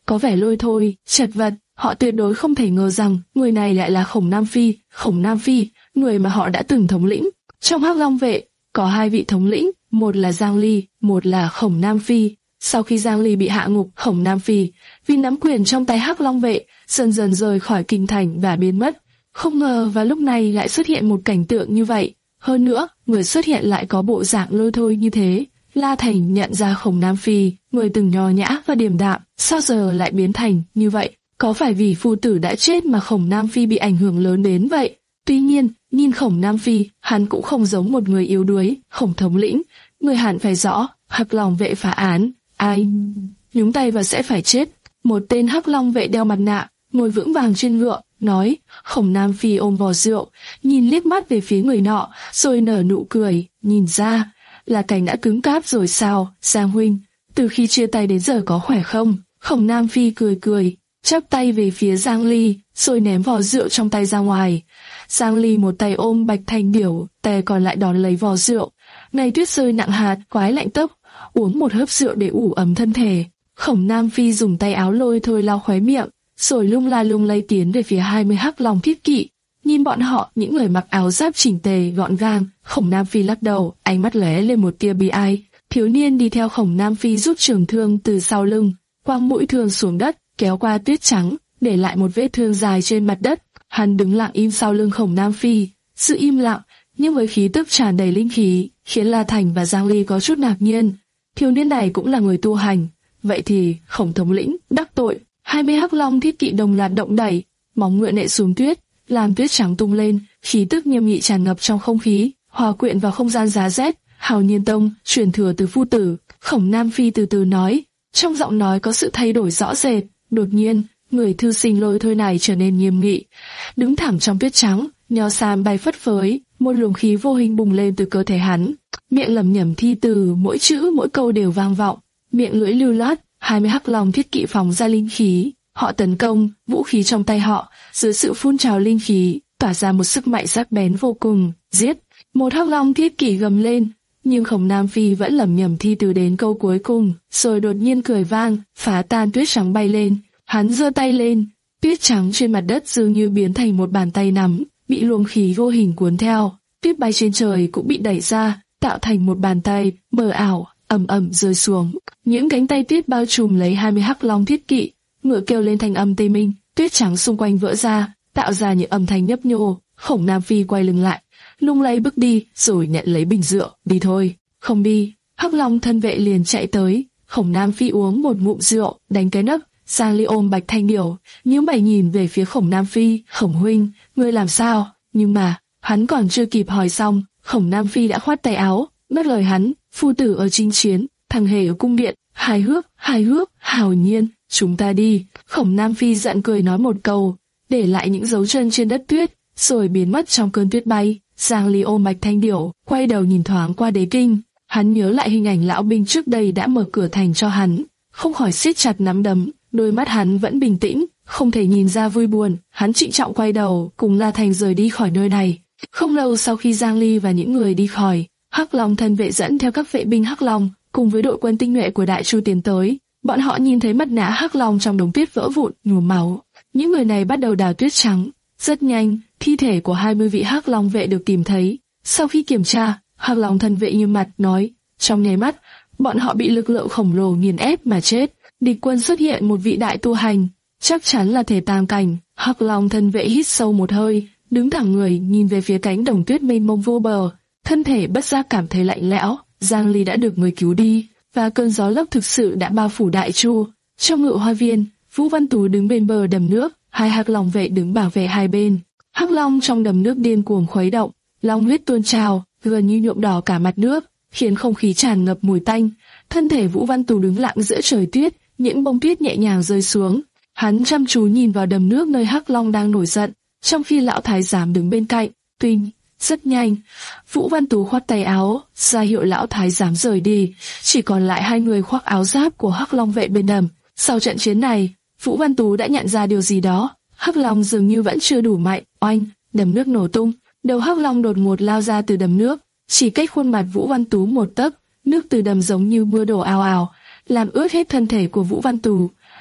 Speaker 2: có vẻ lôi thôi, chật vật. Họ tuyệt đối không thể ngờ rằng người này lại là Khổng Nam Phi. Khổng Nam Phi, người mà họ đã từng thống lĩnh. Trong Hắc Long vệ có hai vị thống lĩnh, một là Giang Ly, một là Khổng Nam Phi. Sau khi Giang Ly bị hạ ngục, Khổng Nam Phi vì nắm quyền trong tay Hắc Long vệ dần dần rời khỏi kinh thành và biến mất. Không ngờ vào lúc này lại xuất hiện một cảnh tượng như vậy. Hơn nữa, người xuất hiện lại có bộ dạng lôi thôi như thế. La Thành nhận ra Khổng Nam Phi, người từng nho nhã và điềm đạm, sao giờ lại biến thành như vậy? Có phải vì phu tử đã chết mà Khổng Nam Phi bị ảnh hưởng lớn đến vậy? Tuy nhiên, nhìn Khổng Nam Phi, hắn cũng không giống một người yếu đuối. Khổng thống lĩnh, người hẳn phải rõ, Hắc Long vệ phá án, ai nhúng tay vào sẽ phải chết. Một tên Hắc Long vệ đeo mặt nạ, ngồi vững vàng trên ngựa, nói. Khổng Nam Phi ôm vò rượu, nhìn liếc mắt về phía người nọ, rồi nở nụ cười. Nhìn ra là cảnh đã cứng cáp rồi sao, Giang huynh, từ khi chia tay đến giờ có khỏe không? Khổng Nam Phi cười cười, chắp tay về phía Giang Ly, rồi ném vò rượu trong tay ra ngoài. Giang Ly một tay ôm Bạch Thanh Điểu, tay còn lại đón lấy vò rượu. Ngày tuyết rơi nặng hạt, quái lạnh tốc, uống một hớp rượu để ủ ấm thân thể. Khổng Nam Phi dùng tay áo lôi thôi lau khóe miệng, rồi lung la lung lay tiến về phía hai mươi Hắc Long thiết kỵ. Nhìn bọn họ, những người mặc áo giáp chỉnh tề gọn gàng, Khổng Nam Phi lắc đầu, ánh mắt lóe lên một tia bi ai. Thiếu niên đi theo Khổng Nam Phi rút trường thương từ sau lưng, quăng mũi thương xuống đất, kéo qua tuyết trắng, để lại một vết thương dài trên mặt đất. Hắn đứng lặng im sau lưng Khổng Nam Phi, sự im lặng nhưng với khí tức tràn đầy linh khí, khiến La Thành và Giang Ly có chút ngạc nhiên. Thiếu niên này cũng là người tu hành, vậy thì Khổng thống lĩnh đắc tội. Hai mươi Hắc Long thiết kỵ đồng loạt động đẩy, móng ngựa nện xuống tuyết, làm tuyết trắng tung lên, khí tức nghiêm nghị tràn ngập trong không khí, hòa quyện vào không gian giá rét. Hào Nhiên Tông truyền thừa từ phu tử. Khổng Nam Phi từ từ nói, trong giọng nói có sự thay đổi rõ rệt. Đột nhiên, người thư sinh lôi thôi này trở nên nghiêm nghị, đứng thẳng trong tuyết trắng, nho sam bay phất phới, một luồng khí vô hình bùng lên từ cơ thể hắn, miệng lẩm nhẩm thi từ, mỗi chữ mỗi câu đều vang vọng, miệng lưỡi lưu loát. Hai mươi Hắc Long thiết kỵ phóng ra linh khí, họ tấn công, vũ khí trong tay họ dưới sự phun trào linh khí tỏa ra một sức mạnh sắc bén vô cùng. Giết! Một Hắc Long thiết kỵ gầm lên, nhưng Khổng Nam Phi vẫn lẩm nhẩm thi từ đến câu cuối cùng, rồi đột nhiên cười vang, phá tan tuyết trắng bay lên. Hắn giơ tay lên, tuyết trắng trên mặt đất dường như biến thành một bàn tay nắm, bị luồng khí vô hình cuốn theo. Tuyết bay trên trời cũng bị đẩy ra, tạo thành một bàn tay mờ ảo, ầm ầm rơi xuống. Những cánh tay tuyết bao trùm lấy hai mươi Hắc Long thiết kỵ, ngựa kêu lên thanh âm tê minh, tuyết trắng xung quanh vỡ ra, tạo ra những âm thanh nhấp nhô. Khổng Nam Phi quay lưng lại, lung lay bước đi, rồi nhận lấy bình rượu. Đi thôi. Không đi. Hắc Long thân vệ liền chạy tới. Khổng Nam Phi uống một ngụm rượu, đánh cái nấc. Giang Ly ôm Bạch Thanh Điểu, nhíu mày nhìn về phía Khổng Nam Phi. Khổng huynh, ngươi làm sao? Nhưng mà hắn còn chưa kịp hỏi xong, Khổng Nam Phi đã khoát tay áo, ngắt lời hắn. Phu tử ở chinh chiến, thằng hề ở cung điện. Hài hước, hài hước, hào nhiên. Chúng ta đi. Khổng Nam Phi giận cười nói một câu, để lại những dấu chân trên đất tuyết, rồi biến mất trong cơn tuyết bay. Giang Ly ôm Bạch Thanh Điểu, quay đầu nhìn thoáng qua đế kinh. Hắn nhớ lại hình ảnh lão binh trước đây đã mở cửa thành cho hắn, không khỏi siết chặt nắm đấm. Đôi mắt hắn vẫn bình tĩnh, không thể nhìn ra vui buồn. Hắn trịnh trọng quay đầu, cùng La Thành rời đi khỏi nơi này. Không lâu sau khi Giang Ly và những người đi khỏi, Hắc Long thân vệ dẫn theo các vệ binh Hắc Long cùng với đội quân tinh nhuệ của Đại Chu tiến tới. Bọn họ nhìn thấy mặt nạ Hắc Long trong đống tuyết vỡ vụn, nhuốm máu. Những người này bắt đầu đào tuyết trắng. Rất nhanh, thi thể của hai mươi vị Hắc Long vệ được tìm thấy. Sau khi kiểm tra, Hắc Long thân vệ nghiêm mặt nói, trong nháy mắt, bọn họ bị lực lượng khổng lồ nghiền ép mà chết. Địch quân xuất hiện một vị đại tu hành, chắc chắn là thể tam cảnh. Hắc Long thân vệ hít sâu một hơi, đứng thẳng người nhìn về phía cánh đồng tuyết mênh mông vô bờ, thân thể bất giác cảm thấy lạnh lẽo. Giang Ly đã được người cứu đi, và cơn gió lốc thực sự đã bao phủ Đại Chu. Trong ngự hoa viên, Vũ Văn Tú đứng bên bờ đầm nước, hai Hắc Long vệ đứng bảo vệ hai bên. Hắc Long trong đầm nước điên cuồng khuấy động, long huyết tuôn trào, gần như nhuộm đỏ cả mặt nước, khiến không khí tràn ngập mùi tanh. Thân thể Vũ Văn Tú đứng lặng giữa trời tuyết, những bông tuyết nhẹ nhàng rơi xuống. Hắn chăm chú nhìn vào đầm nước nơi Hắc Long đang nổi giận, trong khi lão thái giám đứng bên cạnh. Tuy rất nhanh, Vũ Văn Tú khoát tay áo, ra hiệu lão thái giám rời đi, chỉ còn lại hai người khoác áo giáp của Hắc Long vệ bên đầm. Sau trận chiến này, Vũ Văn Tú đã nhận ra điều gì đó. Hắc Long dường như vẫn chưa đủ mạnh. Oanh, đầm nước nổ tung, đầu Hắc Long đột ngột lao ra từ đầm nước, chỉ cách khuôn mặt Vũ Văn Tú một tấc. Nước từ đầm giống như mưa đổ ào ào, làm ướt hết thân thể của Vũ Văn Tú.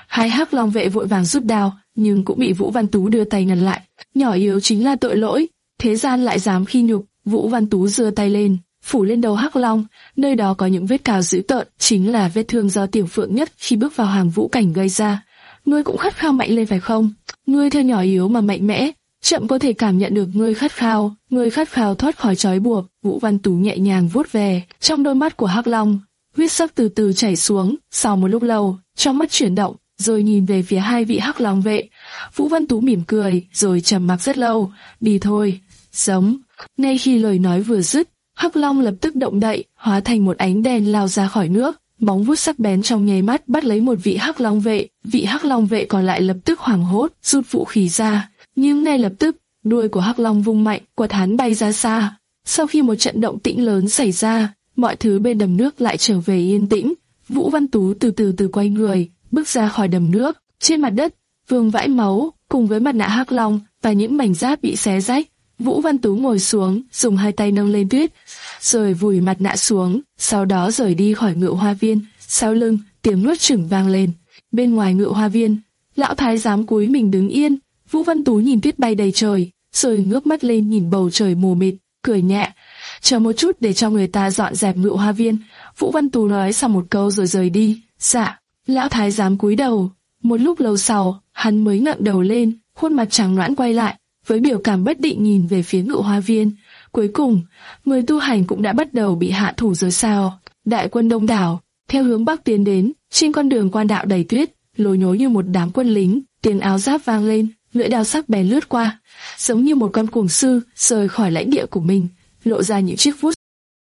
Speaker 2: Hai hắc long vệ vội vàng rút đao, nhưng cũng bị Vũ Văn Tú đưa tay ngăn lại. Nhỏ yếu chính là tội lỗi, thế gian lại dám khi nhục. Vũ Văn Tú giơ tay lên, phủ lên đầu hắc long, nơi đó có những vết cào dữ tợn, chính là vết thương do Tiểu Phượng Nhất khi bước vào hàng vũ cảnh gây ra. Ngươi cũng khát khao mạnh lên phải không? Ngươi theo nhỏ yếu mà mạnh mẽ, chậm có thể cảm nhận được ngươi khát khao, ngươi khát khao thoát khỏi trói buộc. Vũ Văn Tú nhẹ nhàng vuốt về, trong đôi mắt của hắc long, huyết sắc từ từ chảy xuống. Sau một lúc lâu, trong mắt chuyển động, rồi nhìn về phía hai vị hắc long vệ. Vũ Văn Tú mỉm cười, rồi trầm mặc rất lâu. Đi thôi, sống. Ngay khi lời nói vừa dứt, hắc long lập tức động đậy, hóa thành một ánh đèn lao ra khỏi nước. Móng vuốt sắc bén trong nháy mắt bắt lấy một vị hắc long vệ. Vị hắc long vệ còn lại lập tức hoảng hốt, rút vũ khí ra. Nhưng ngay lập tức, đuôi của hắc long vung mạnh, quật hắn bay ra xa. Sau khi một trận động tĩnh lớn xảy ra, mọi thứ bên đầm nước lại trở về yên tĩnh. Vũ Văn Tú từ từ từ quay người, bước ra khỏi đầm nước. Trên mặt đất, vương vãi máu, cùng với mặt nạ hắc long và những mảnh giáp bị xé rách. Vũ Văn Tú ngồi xuống, dùng hai tay nâng lên tuyết, rồi vùi mặt nạ xuống, sau đó rời đi khỏi Ngự Hoa Viên. Sau lưng, tiếng nuốt chửng vang lên. Bên ngoài Ngự Hoa Viên, lão thái giám cúi mình đứng yên. Vũ Văn Tú nhìn tuyết bay đầy trời, rồi ngước mắt lên nhìn bầu trời mù mịt, cười nhẹ. Chờ một chút để cho người ta dọn dẹp Ngự Hoa Viên. Vũ Văn Tú nói xong một câu rồi rời đi. Dạ. Lão thái giám cúi đầu. Một lúc lâu sau, hắn mới ngẩng đầu lên, khuôn mặt trắng nõn quay lại, với biểu cảm bất định nhìn về phía Ngự Hoa Viên. Cuối cùng, người tu hành cũng đã bắt đầu bị hạ thủ rồi sao? Đại quân đông đảo, theo hướng bắc tiến đến, trên con đường quan đạo đầy tuyết, lối nhối như một đám quân lính, tiếng áo giáp vang lên, lưỡi đao sắc bén lướt qua, giống như một con cuồng sư rời khỏi lãnh địa của mình, lộ ra những chiếc vuốt.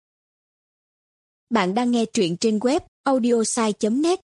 Speaker 3: Bạn đang nghe truyện trên web audiosai chấm net.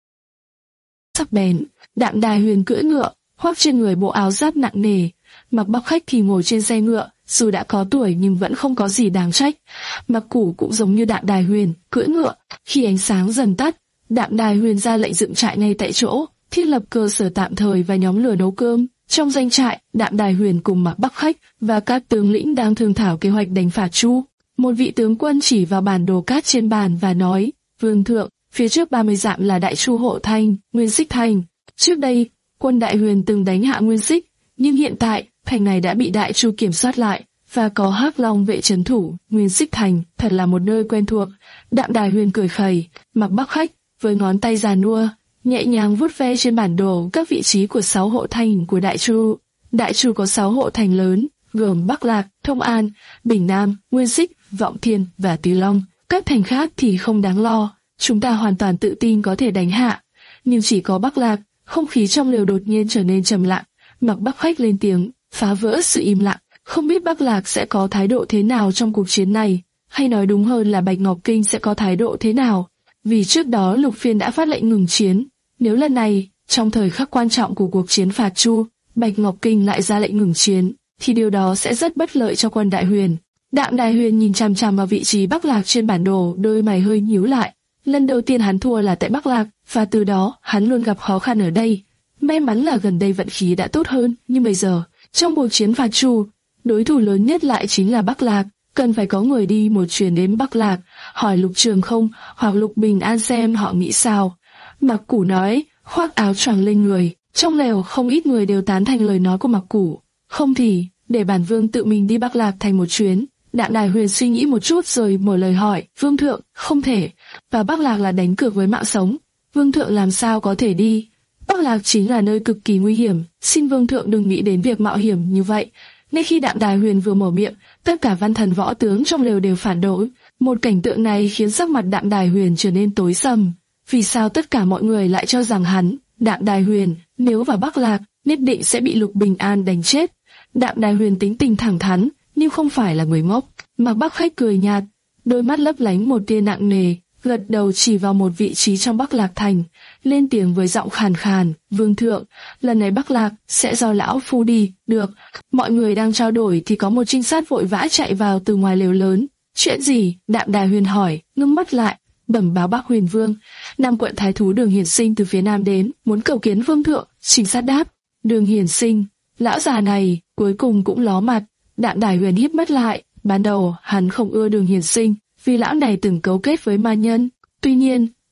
Speaker 2: Sắc bén, Đạm Đài Huyền cưỡi ngựa, khoác trên người bộ áo giáp nặng nề. Mặc Bắc Khách thì ngồi trên xe ngựa, dù đã có tuổi nhưng vẫn không có gì đáng trách. Mặc Củ cũng giống như Đạm Đài Huyền, cưỡi ngựa. Khi ánh sáng dần tắt, Đạm Đài Huyền ra lệnh dựng trại ngay tại chỗ, thiết lập cơ sở tạm thời và nhóm lửa nấu cơm. Trong doanh trại, Đạm Đài Huyền cùng Mặc Bắc Khách và các tướng lĩnh đang thương thảo kế hoạch đánh phạt Chu. Một vị tướng quân chỉ vào bản đồ cát trên bàn và nói: Vương thượng, phía trước ba mươi dặm là Đại Chu Hộ Thành, Nguyên Xích Thành. Trước đây, quân Đại Huyền từng đánh hạ Nguyên Xích, nhưng hiện tại, thành này đã bị Đại Chu kiểm soát lại, và có hắc long vệ trấn thủ. Nguyên Xích Thành thật là một nơi quen thuộc. Đạm Đài Huyền cười khẩy. Mặc Bắc Khách với ngón tay già nua nhẹ nhàng vuốt ve trên bản đồ các vị trí của sáu hộ thành của Đại Chu. Đại Chu có sáu hộ thành lớn, gồm Bắc Lạc, Thông An, Bình Nam, Nguyên Xích, Vọng Thiên và Tứ Long. Các thành khác thì không đáng lo, chúng ta hoàn toàn tự tin có thể đánh hạ. Nhưng chỉ có Bắc Lạc, không khí trong lều đột nhiên trở nên trầm lặng. Mặc Bắc Khách lên tiếng, phá vỡ sự im lặng. Không biết Bắc Lạc sẽ có thái độ thế nào trong cuộc chiến này, hay nói đúng hơn là Bạch Ngọc Kinh sẽ có thái độ thế nào. Vì trước đó Lục Phiên đã phát lệnh ngừng chiến. Nếu lần này, trong thời khắc quan trọng của cuộc chiến phạt Chu, Bạch Ngọc Kinh lại ra lệnh ngừng chiến, thì điều đó sẽ rất bất lợi cho quân Đại Huyền. Đạm Đài Huyền nhìn chằm chằm vào vị trí Bắc Lạc trên bản đồ, đôi mày hơi nhíu lại. Lần đầu tiên hắn thua là tại Bắc Lạc, và từ đó hắn luôn gặp khó khăn ở đây. May mắn là gần đây vận khí đã tốt hơn, nhưng bây giờ, trong cuộc chiến phạt Chu, đối thủ lớn nhất lại chính là Bắc Lạc. Cần phải có người đi một chuyến đến Bắc Lạc, hỏi Lục Trường Không hoặc Lục Bình An xem họ nghĩ sao. Mặc Củ nói, khoác áo choàng lên người. Trong lều không ít người đều tán thành lời nói của Mặc Củ. Không thì, để bản vương tự mình đi Bắc Lạc thành một chuyến. Đạm Đài Huyền suy nghĩ một chút rồi mở lời hỏi, Vương thượng, không thể. Và Bắc Lạc là đánh cược với mạng sống. Vương thượng làm sao có thể đi? Bắc Lạc chính là nơi cực kỳ nguy hiểm. Xin Vương thượng đừng nghĩ đến việc mạo hiểm như vậy. Ngay khi Đạm Đài Huyền vừa mở miệng, tất cả văn thần võ tướng trong lều đều phản đối. Một cảnh tượng này khiến sắc mặt Đạm Đài Huyền trở nên tối sầm. Vì sao tất cả mọi người lại cho rằng hắn, Đạm Đài Huyền, nếu vào Bắc Lạc, nhất định sẽ bị Lục Bình An đánh chết? Đạm Đài Huyền tính tình thẳng thắn, nhưng không phải là người ngốc. Mặc Bắc Khách cười nhạt, đôi mắt lấp lánh một tia nặng nề, gật đầu chỉ vào một vị trí trong Bắc Lạc thành, lên tiếng với giọng khàn khàn, Vương thượng, lần này Bắc Lạc sẽ do lão phu đi. Được. Mọi người đang trao đổi thì có một trinh sát vội vã chạy vào từ ngoài lều lớn. Chuyện gì? Đạm Đài Huyền hỏi, ngưng mắt lại, bẩm báo Bắc Huyền Vương, Nam quận thái thú Đường Hiển Sinh từ phía nam đến, muốn cầu kiến Vương thượng. Trinh sát đáp, Đường Hiển Sinh, lão già này cuối cùng cũng ló mặt. Đạm Đài Huyền híp mắt lại, ban đầu hắn không ưa Đường Hiển Sinh, vì lão này từng cấu kết với ma nhân. Tuy nhiên,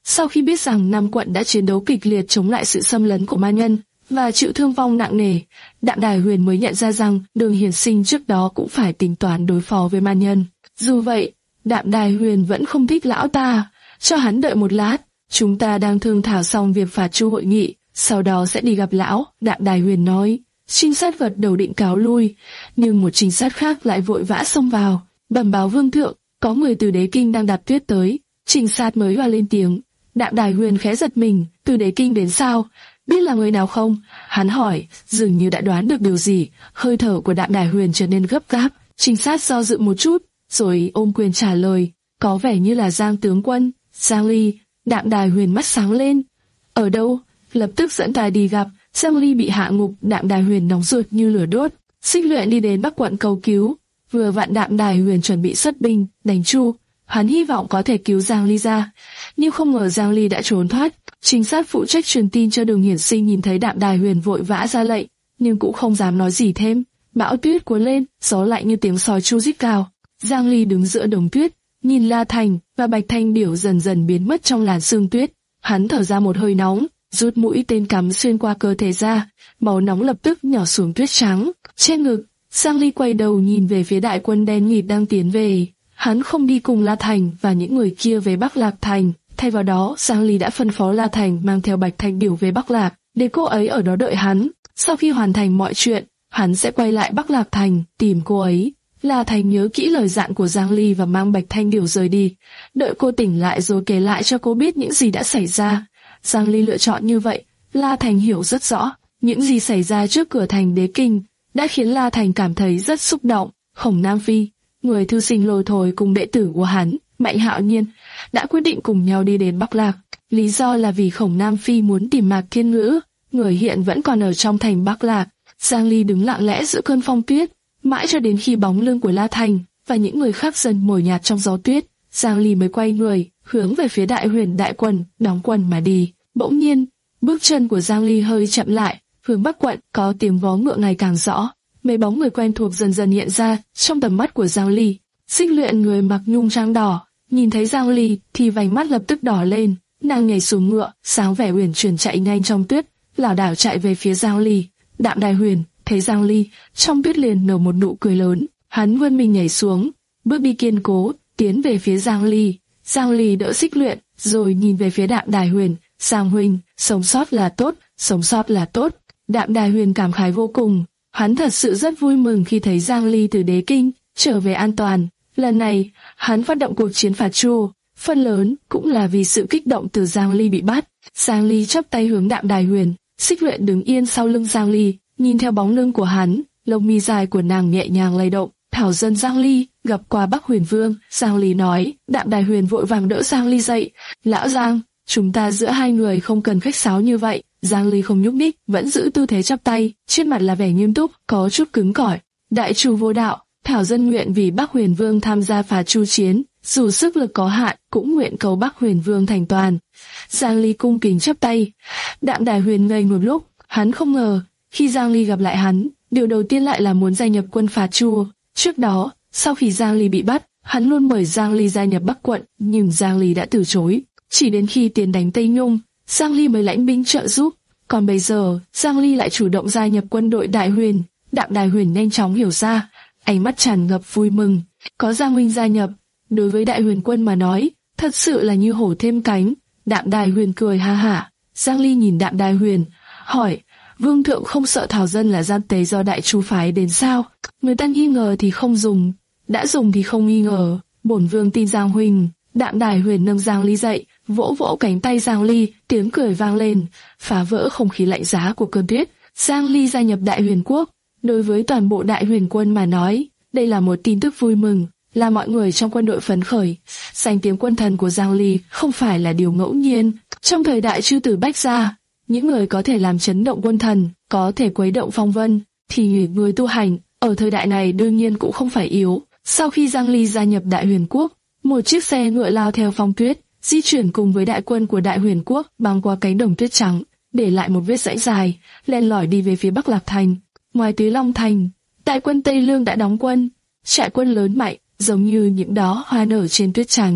Speaker 2: Sau khi biết rằng Nam quận đã chiến đấu kịch liệt chống lại sự xâm lấn của ma nhân và chịu thương vong nặng nề, Đạm Đài Huyền mới nhận ra rằng Đường Hiển Sinh trước đó cũng phải tính toán đối phó với ma nhân. Dù vậy, Đạm Đài Huyền vẫn không thích lão ta, cho hắn đợi một lát, chúng ta đang thương thảo xong việc phạt Chu hội nghị, sau đó sẽ đi gặp lão, Đạm Đài Huyền nói. Trinh sát gật đầu định cáo lui, nhưng một trinh sát khác lại vội vã xông vào, bẩm báo vương thượng, có người từ Đế Kinh đang đạp tuyết tới. Trinh sát mới vào lên tiếng. Đạm Đài Huyền khẽ giật mình, từ Đế Kinh đến sao? Biết là người nào không? Hắn hỏi, dường như đã đoán được điều gì. Hơi thở của Đạm Đài Huyền trở nên gấp gáp. Trinh sát do dự một chút, rồi ôm quyền trả lời, có vẻ như là Giang tướng quân. Giang Ly. Đạm Đài Huyền mắt sáng lên. Ở đâu? Lập tức dẫn ta đi gặp. Giang Ly bị hạ ngục. Đạm Đài Huyền nóng ruột như lửa đốt. Xích Luyện đi đến Bắc quận cầu cứu. Vừa vặn Đạm Đài Huyền chuẩn bị xuất binh đánh Chu, hắn hy vọng có thể cứu Giang Ly ra, nhưng không ngờ Giang Ly đã trốn thoát. Trinh sát phụ trách truyền tin cho Đường Hiển Sinh nhìn thấy Đạm Đài Huyền vội vã ra lệnh, nhưng cũng không dám nói gì thêm. Bão tuyết cuốn lên, gió lạnh như tiếng sói chu rít cao. Giang Ly đứng giữa đống tuyết, nhìn La Thành và Bạch Thanh Điểu dần dần biến mất trong làn sương tuyết. Hắn thở ra một hơi nóng, rút mũi tên cắm xuyên qua cơ thể ra, máu nóng lập tức nhỏ xuống tuyết trắng trên ngực. Giang Ly quay đầu nhìn về phía đại quân đen nghịt đang tiến về. Hắn không đi cùng La Thành và những người kia về Bắc Lạc Thành. Thay vào đó, Giang Ly đã phân phó La Thành mang theo Bạch Thanh Điểu về Bắc Lạc, để cô ấy ở đó đợi hắn. Sau khi hoàn thành mọi chuyện, hắn sẽ quay lại Bắc Lạc Thành tìm cô ấy. La Thành nhớ kỹ lời dặn của Giang Ly và mang Bạch Thanh Điểu rời đi. Đợi cô tỉnh lại rồi kể lại cho cô biết những gì đã xảy ra. Giang Ly lựa chọn như vậy. La Thành hiểu rất rõ những gì xảy ra trước cửa thành Đế Kinh đã khiến La Thành cảm thấy rất xúc động. Khổng Nam Phi, người thư sinh lôi thôi cùng đệ tử của hắn, Mạnh Hạo Nhiên, đã quyết định cùng nhau đi đến Bắc Lạc. Lý do là vì Khổng Nam Phi muốn tìm Mạc Thiên Ngữ, người hiện vẫn còn ở trong thành Bắc Lạc. Giang Ly đứng lặng lẽ giữa cơn phong tuyết, mãi cho đến khi bóng lưng của La Thành và những người khác dần mờ nhạt trong gió tuyết, Giang Ly mới quay người, hướng về phía Đại Huyền đại quân, đóng quân mà đi. Bỗng nhiên, bước chân của Giang Ly hơi chậm lại, hướng Bắc quận có tiếng vó ngựa ngày càng rõ. Mấy bóng người quen thuộc dần dần hiện ra trong tầm mắt của Giang Ly. Xích Luyện, người mặc nhung trang đỏ, nhìn thấy Giang Ly thì vành mắt lập tức đỏ lên. Nàng nhảy xuống ngựa, sáng vẻ uyển chuyển chạy nhanh trong tuyết, lảo đảo chạy về phía Giang Ly. Đạm Đài Huyền thấy Giang Ly, trong tuyết liền nở một nụ cười lớn. Hắn vươn mình nhảy xuống, bước đi kiên cố, tiến về phía Giang Ly. Giang Ly đỡ Xích Luyện, rồi nhìn về phía Đạm Đài Huyền. Giang huynh, sống sót là tốt, sống sót là tốt. Đạm Đài Huyền cảm khái vô cùng. Hắn thật sự rất vui mừng khi thấy Giang Ly từ Đế Kinh trở về an toàn. Lần này, hắn phát động cuộc chiến phạt Chu, phần lớn cũng là vì sự kích động từ Giang Ly bị bắt. Giang Ly chắp tay hướng Đạm Đài Huyền, Xích Luyện đứng yên sau lưng Giang Ly, nhìn theo bóng lưng của hắn, lông mi dài của nàng nhẹ nhàng lay động. Thảo dân Giang Ly gặp qua Bắc Huyền Vương. Giang Ly nói. Đạm Đài Huyền vội vàng đỡ Giang Ly dậy. Lão Giang, chúng ta giữa hai người không cần khách sáo như vậy. Giang Ly không nhúc nhích, vẫn giữ tư thế chắp tay, trên mặt là vẻ nghiêm túc, có chút cứng cỏi. Đại chủ vô đạo, Thảo dân nguyện vì Bắc Huyền Vương tham gia phá Chu chiến, dù sức lực có hạn, cũng nguyện cầu Bắc Huyền Vương thành toàn. Giang Ly cung kính chắp tay. Đạm Đài Huyền ngây một lúc, hắn không ngờ khi Giang Ly gặp lại hắn, điều đầu tiên lại là muốn gia nhập quân phá Chu. Trước đó, sau khi Giang Ly bị bắt, hắn luôn mời Giang Ly gia nhập Bắc quận, nhưng Giang Ly đã từ chối. Chỉ đến khi tiến đánh Tây Nhung, Giang Ly mới lãnh binh trợ giúp. Còn bây giờ, Giang Ly lại chủ động gia nhập quân đội Đại Huyền. Đạm Đài Huyền nhanh chóng hiểu ra, ánh mắt tràn ngập vui mừng. Có Giang huynh gia nhập, đối với Đại Huyền quân mà nói, thật sự là như hổ thêm cánh. Đạm Đài Huyền cười ha hả. Giang Ly nhìn Đạm Đài Huyền, hỏi: Vương thượng không sợ Thảo dân là gian tế do Đại Chu phái đến sao? Người ta nghi ngờ thì không dùng, đã dùng thì không nghi ngờ. Bổn vương tin Giang huynh. Đạm Đài Huyền nâng Giang Ly dậy, vỗ vỗ cánh tay Giang Ly, tiếng cười vang lên, phá vỡ không khí lạnh giá của cơn tuyết. Giang Ly gia nhập Đại Huyền quốc, đối với toàn bộ Đại Huyền quân mà nói, đây là một tin tức vui mừng, là mọi người trong quân đội phấn khởi. Danh tiếng quân thần của Giang Ly không phải là điều ngẫu nhiên. Trong thời đại chư tử bách gia, những người có thể làm chấn động quân thần, có thể quấy động phong vân, thì người tu hành ở thời đại này đương nhiên cũng không phải yếu. Sau khi Giang Ly gia nhập Đại Huyền quốc, một chiếc xe ngựa lao theo phong tuyết, di chuyển cùng với đại quân của Đại Huyền quốc băng qua cánh đồng tuyết trắng, để lại một vết rãnh dài, len lỏi đi về phía Bắc Lạc Thành. Ngoài Túy Long Thành, đại quân Tây Lương đã đóng quân, trại quân lớn mạnh, giống như những đóa hoa nở trên tuyết trắng.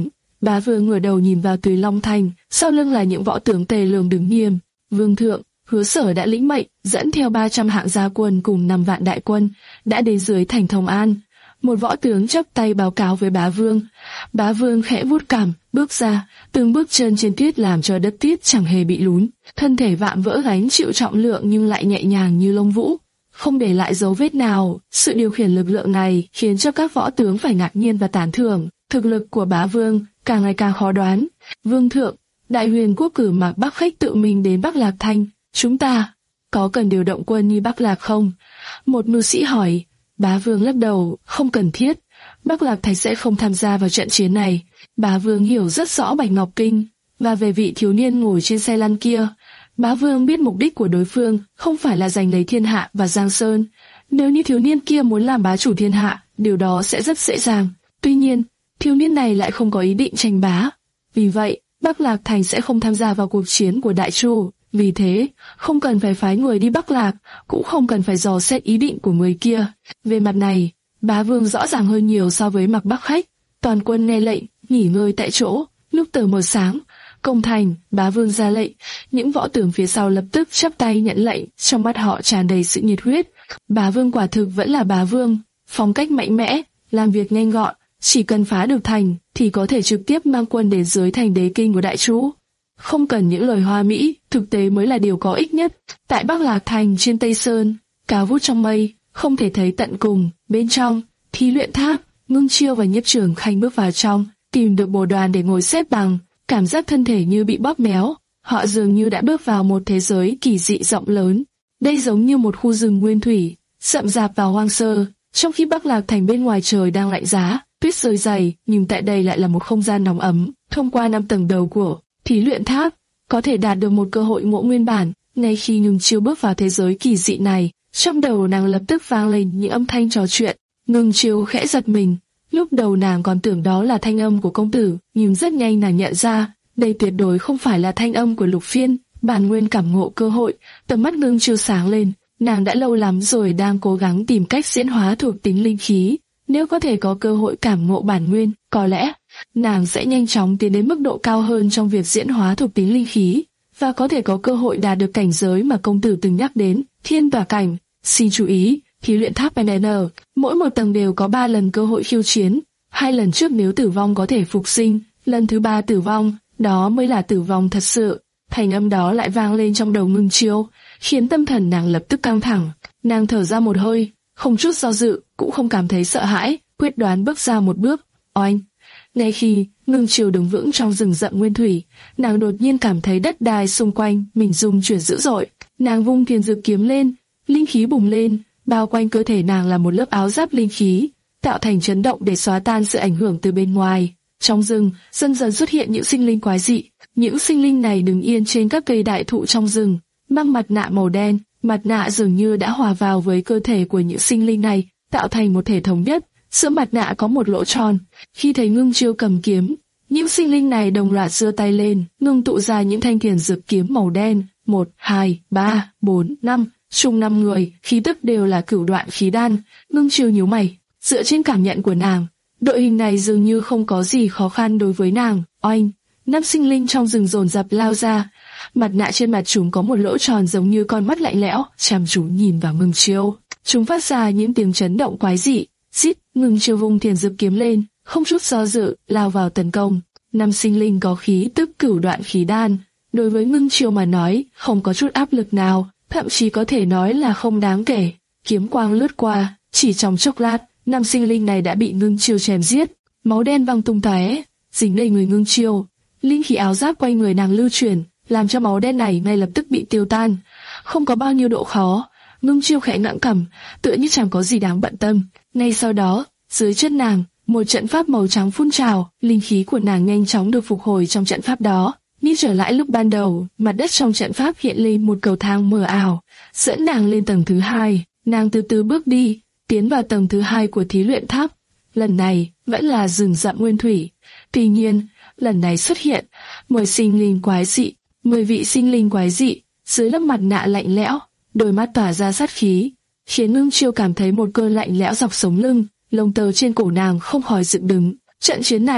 Speaker 2: Bá Vương ngửa đầu nhìn vào Tùy Long Thành, sau lưng là những võ tướng tề lường đứng nghiêm. Vương thượng, Hứa Sở đã lĩnh mệnh, dẫn theo ba trăm hạng gia quân cùng năm vạn đại quân, đã đến dưới thành Thông An. Một võ tướng chắp tay báo cáo với Bá Vương. Bá Vương khẽ vuốt cằm, bước ra, từng bước chân trên tuyết làm cho đất tuyết chẳng hề bị lún. Thân thể vạm vỡ gánh chịu trọng lượng nhưng lại nhẹ nhàng như lông vũ, không để lại dấu vết nào. Sự điều khiển lực lượng này khiến cho các võ tướng phải ngạc nhiên và tán thưởng. Thực lực của Bá Vương càng ngày càng khó đoán. Vương thượng, Đại Huyền quốc cử Mạc Bắc Khách tự mình đến Bắc Lạc Thành, chúng ta có cần điều động quân như Bắc Lạc không? Một mưu sĩ hỏi. Bá Vương lắc đầu, không cần thiết. Bắc Lạc Thành sẽ không tham gia vào trận chiến này. Bá Vương hiểu rất rõ Bạch Ngọc Kinh và về vị thiếu niên ngồi trên xe lăn kia. Bá Vương biết mục đích của đối phương không phải là giành lấy thiên hạ và Giang Sơn. Nếu như thiếu niên kia muốn làm bá chủ thiên hạ, điều đó sẽ rất dễ dàng. Tuy nhiên, thiếu niên này lại không có ý định tranh bá. Vì vậy, Bắc Lạc Thành sẽ không tham gia vào cuộc chiến của Đại Chu. Vì thế, không cần phải phái người đi Bắc Lạc, cũng không cần phải dò xét ý định của người kia. Về mặt này, Bá Vương rõ ràng hơn nhiều so với Mạc Bắc Khách. Toàn quân nghe lệnh, nghỉ ngơi tại chỗ. Lúc tờ mờ sáng, công thành, Bá Vương ra lệnh, những võ tướng phía sau lập tức chắp tay nhận lệnh, trong mắt họ tràn đầy sự nhiệt huyết. Bá Vương quả thực vẫn là Bá Vương, phong cách mạnh mẽ, làm việc nhanh gọn, chỉ cần phá được thành thì có thể trực tiếp mang quân đến dưới thành đế kinh của Đại Chu. Không cần những lời hoa mỹ, thực tế mới là điều có ích nhất. Tại Bắc Lạc Thành trên Tây Sơn, cao vút trong mây, không thể thấy tận cùng. Bên trong, Thí Luyện Tháp, Ngưng Chiêu và Nhiếp Trường Khanh bước vào trong, tìm được bồ đoàn để ngồi xếp bằng, cảm giác thân thể như bị bóp méo. Họ dường như đã bước vào một thế giới kỳ dị rộng lớn. Đây giống như một khu rừng nguyên thủy, rậm rạp và hoang sơ. Trong khi Bắc Lạc Thành bên ngoài trời đang lạnh giá, tuyết rơi dày, nhưng tại đây lại là một không gian nóng ấm. Thông qua năm tầng đầu của Thí Luyện Tháp, có thể đạt được một cơ hội ngộ nguyên bản. Ngay khi Ngưng Chiêu bước vào thế giới kỳ dị này, trong đầu nàng lập tức vang lên những âm thanh trò chuyện. Ngưng Chiêu khẽ giật mình. Lúc đầu nàng còn tưởng đó là thanh âm của công tử, nhưng rất nhanh nàng nhận ra, đây tuyệt đối không phải là thanh âm của Lục Phiên. Bản Nguyên cảm ngộ cơ hội, tầm mắt Ngưng Chiêu sáng lên. Nàng đã lâu lắm rồi đang cố gắng tìm cách diễn hóa thuộc tính linh khí. Nếu có thể có cơ hội cảm ngộ bản nguyên, có lẽ nàng sẽ nhanh chóng tiến đến mức độ cao hơn trong việc diễn hóa thuộc tính linh khí, và có thể có cơ hội đạt được cảnh giới mà công tử từng nhắc đến, thiên tỏa cảnh. Xin chú ý, Thí Luyện Tháp en en, mỗi một tầng đều có ba lần cơ hội khiêu chiến. Hai lần trước nếu tử vong có thể phục sinh, lần thứ ba tử vong, đó mới là tử vong thật sự. Thành âm đó lại vang lên trong đầu Ngưng Chiêu, khiến tâm thần nàng lập tức căng thẳng. Nàng thở ra một hơi, không chút do dự, cũng không cảm thấy sợ hãi, quyết đoán bước ra một bước. Oanh! Ngay khi Ngưng Chiêu đứng vững trong rừng rậm nguyên thủy, nàng đột nhiên cảm thấy đất đai xung quanh mình rung chuyển dữ dội. Nàng vung Thiên Dực kiếm lên, linh khí bùng lên, bao quanh cơ thể nàng là một lớp áo giáp linh khí, tạo thành chấn động để xóa tan sự ảnh hưởng từ bên ngoài. Trong rừng, dần dần xuất hiện những sinh linh quái dị. Những sinh linh này đứng yên trên các cây đại thụ trong rừng, mang mặt nạ màu đen. Mặt nạ dường như đã hòa vào với cơ thể của những sinh linh này, tạo thành một thể thống nhất. Giữa mặt nạ có một lỗ tròn. Khi thấy Ngưng Chiêu cầm kiếm, những sinh linh này đồng loạt giơ tay lên, ngưng tụ ra những thanh thiền dược kiếm màu đen. Một, hai, ba, bốn, năm, chung năm người, khí tức đều là cửu đoạn khí đan. Ngưng Chiêu nhíu mày, dựa trên cảm nhận của nàng, đội hình này dường như không có gì khó khăn đối với nàng. Oanh! Năm sinh linh trong rừng dồn dập lao ra. Mặt nạ trên mặt chúng có một lỗ tròn giống như con mắt lạnh lẽo, chăm chú nhìn vào Ngưng Chiêu. Chúng phát ra những tiếng chấn động quái dị. Xít! Ngưng Chiêu vung Thiền Dực kiếm lên, không chút do dự, lao vào tấn công. Năm sinh linh có khí tức cửu đoạn khí đan. Đối với Ngưng Chiêu mà nói, không có chút áp lực nào, thậm chí có thể nói là không đáng kể. Kiếm quang lướt qua, chỉ trong chốc lát, năm sinh linh này đã bị Ngưng Chiêu chém giết. Máu đen văng tung tóe, dính đầy người Ngưng Chiêu. Linh khí áo giáp quanh người nàng lưu chuyển, làm cho máu đen này ngay lập tức bị tiêu tan. Không có bao nhiêu độ khó. Ngưng Chiêu khẽ ngẩng cằm, tựa như chẳng có gì đáng bận tâm. Ngay sau đó, dưới chân nàng, một trận pháp màu trắng phun trào, linh khí của nàng nhanh chóng được phục hồi trong trận pháp đó. Như trở lại lúc ban đầu, mặt đất trong trận pháp hiện lên một cầu thang mờ ảo, dẫn nàng lên tầng thứ hai. Nàng từ từ bước đi, tiến vào tầng thứ hai của Thí Luyện Tháp. Lần này vẫn là rừng rậm nguyên thủy. Tuy nhiên, lần này xuất hiện mười sinh linh quái dị, mười vị sinh linh quái dị dưới lớp mặt nạ lạnh lẽo, đôi mắt tỏa ra sát khí, khiến Ngưng Chiêu cảm thấy một cơn lạnh lẽo dọc sống lưng, lông tơ trên cổ nàng không khỏi dựng đứng. Trận chiến này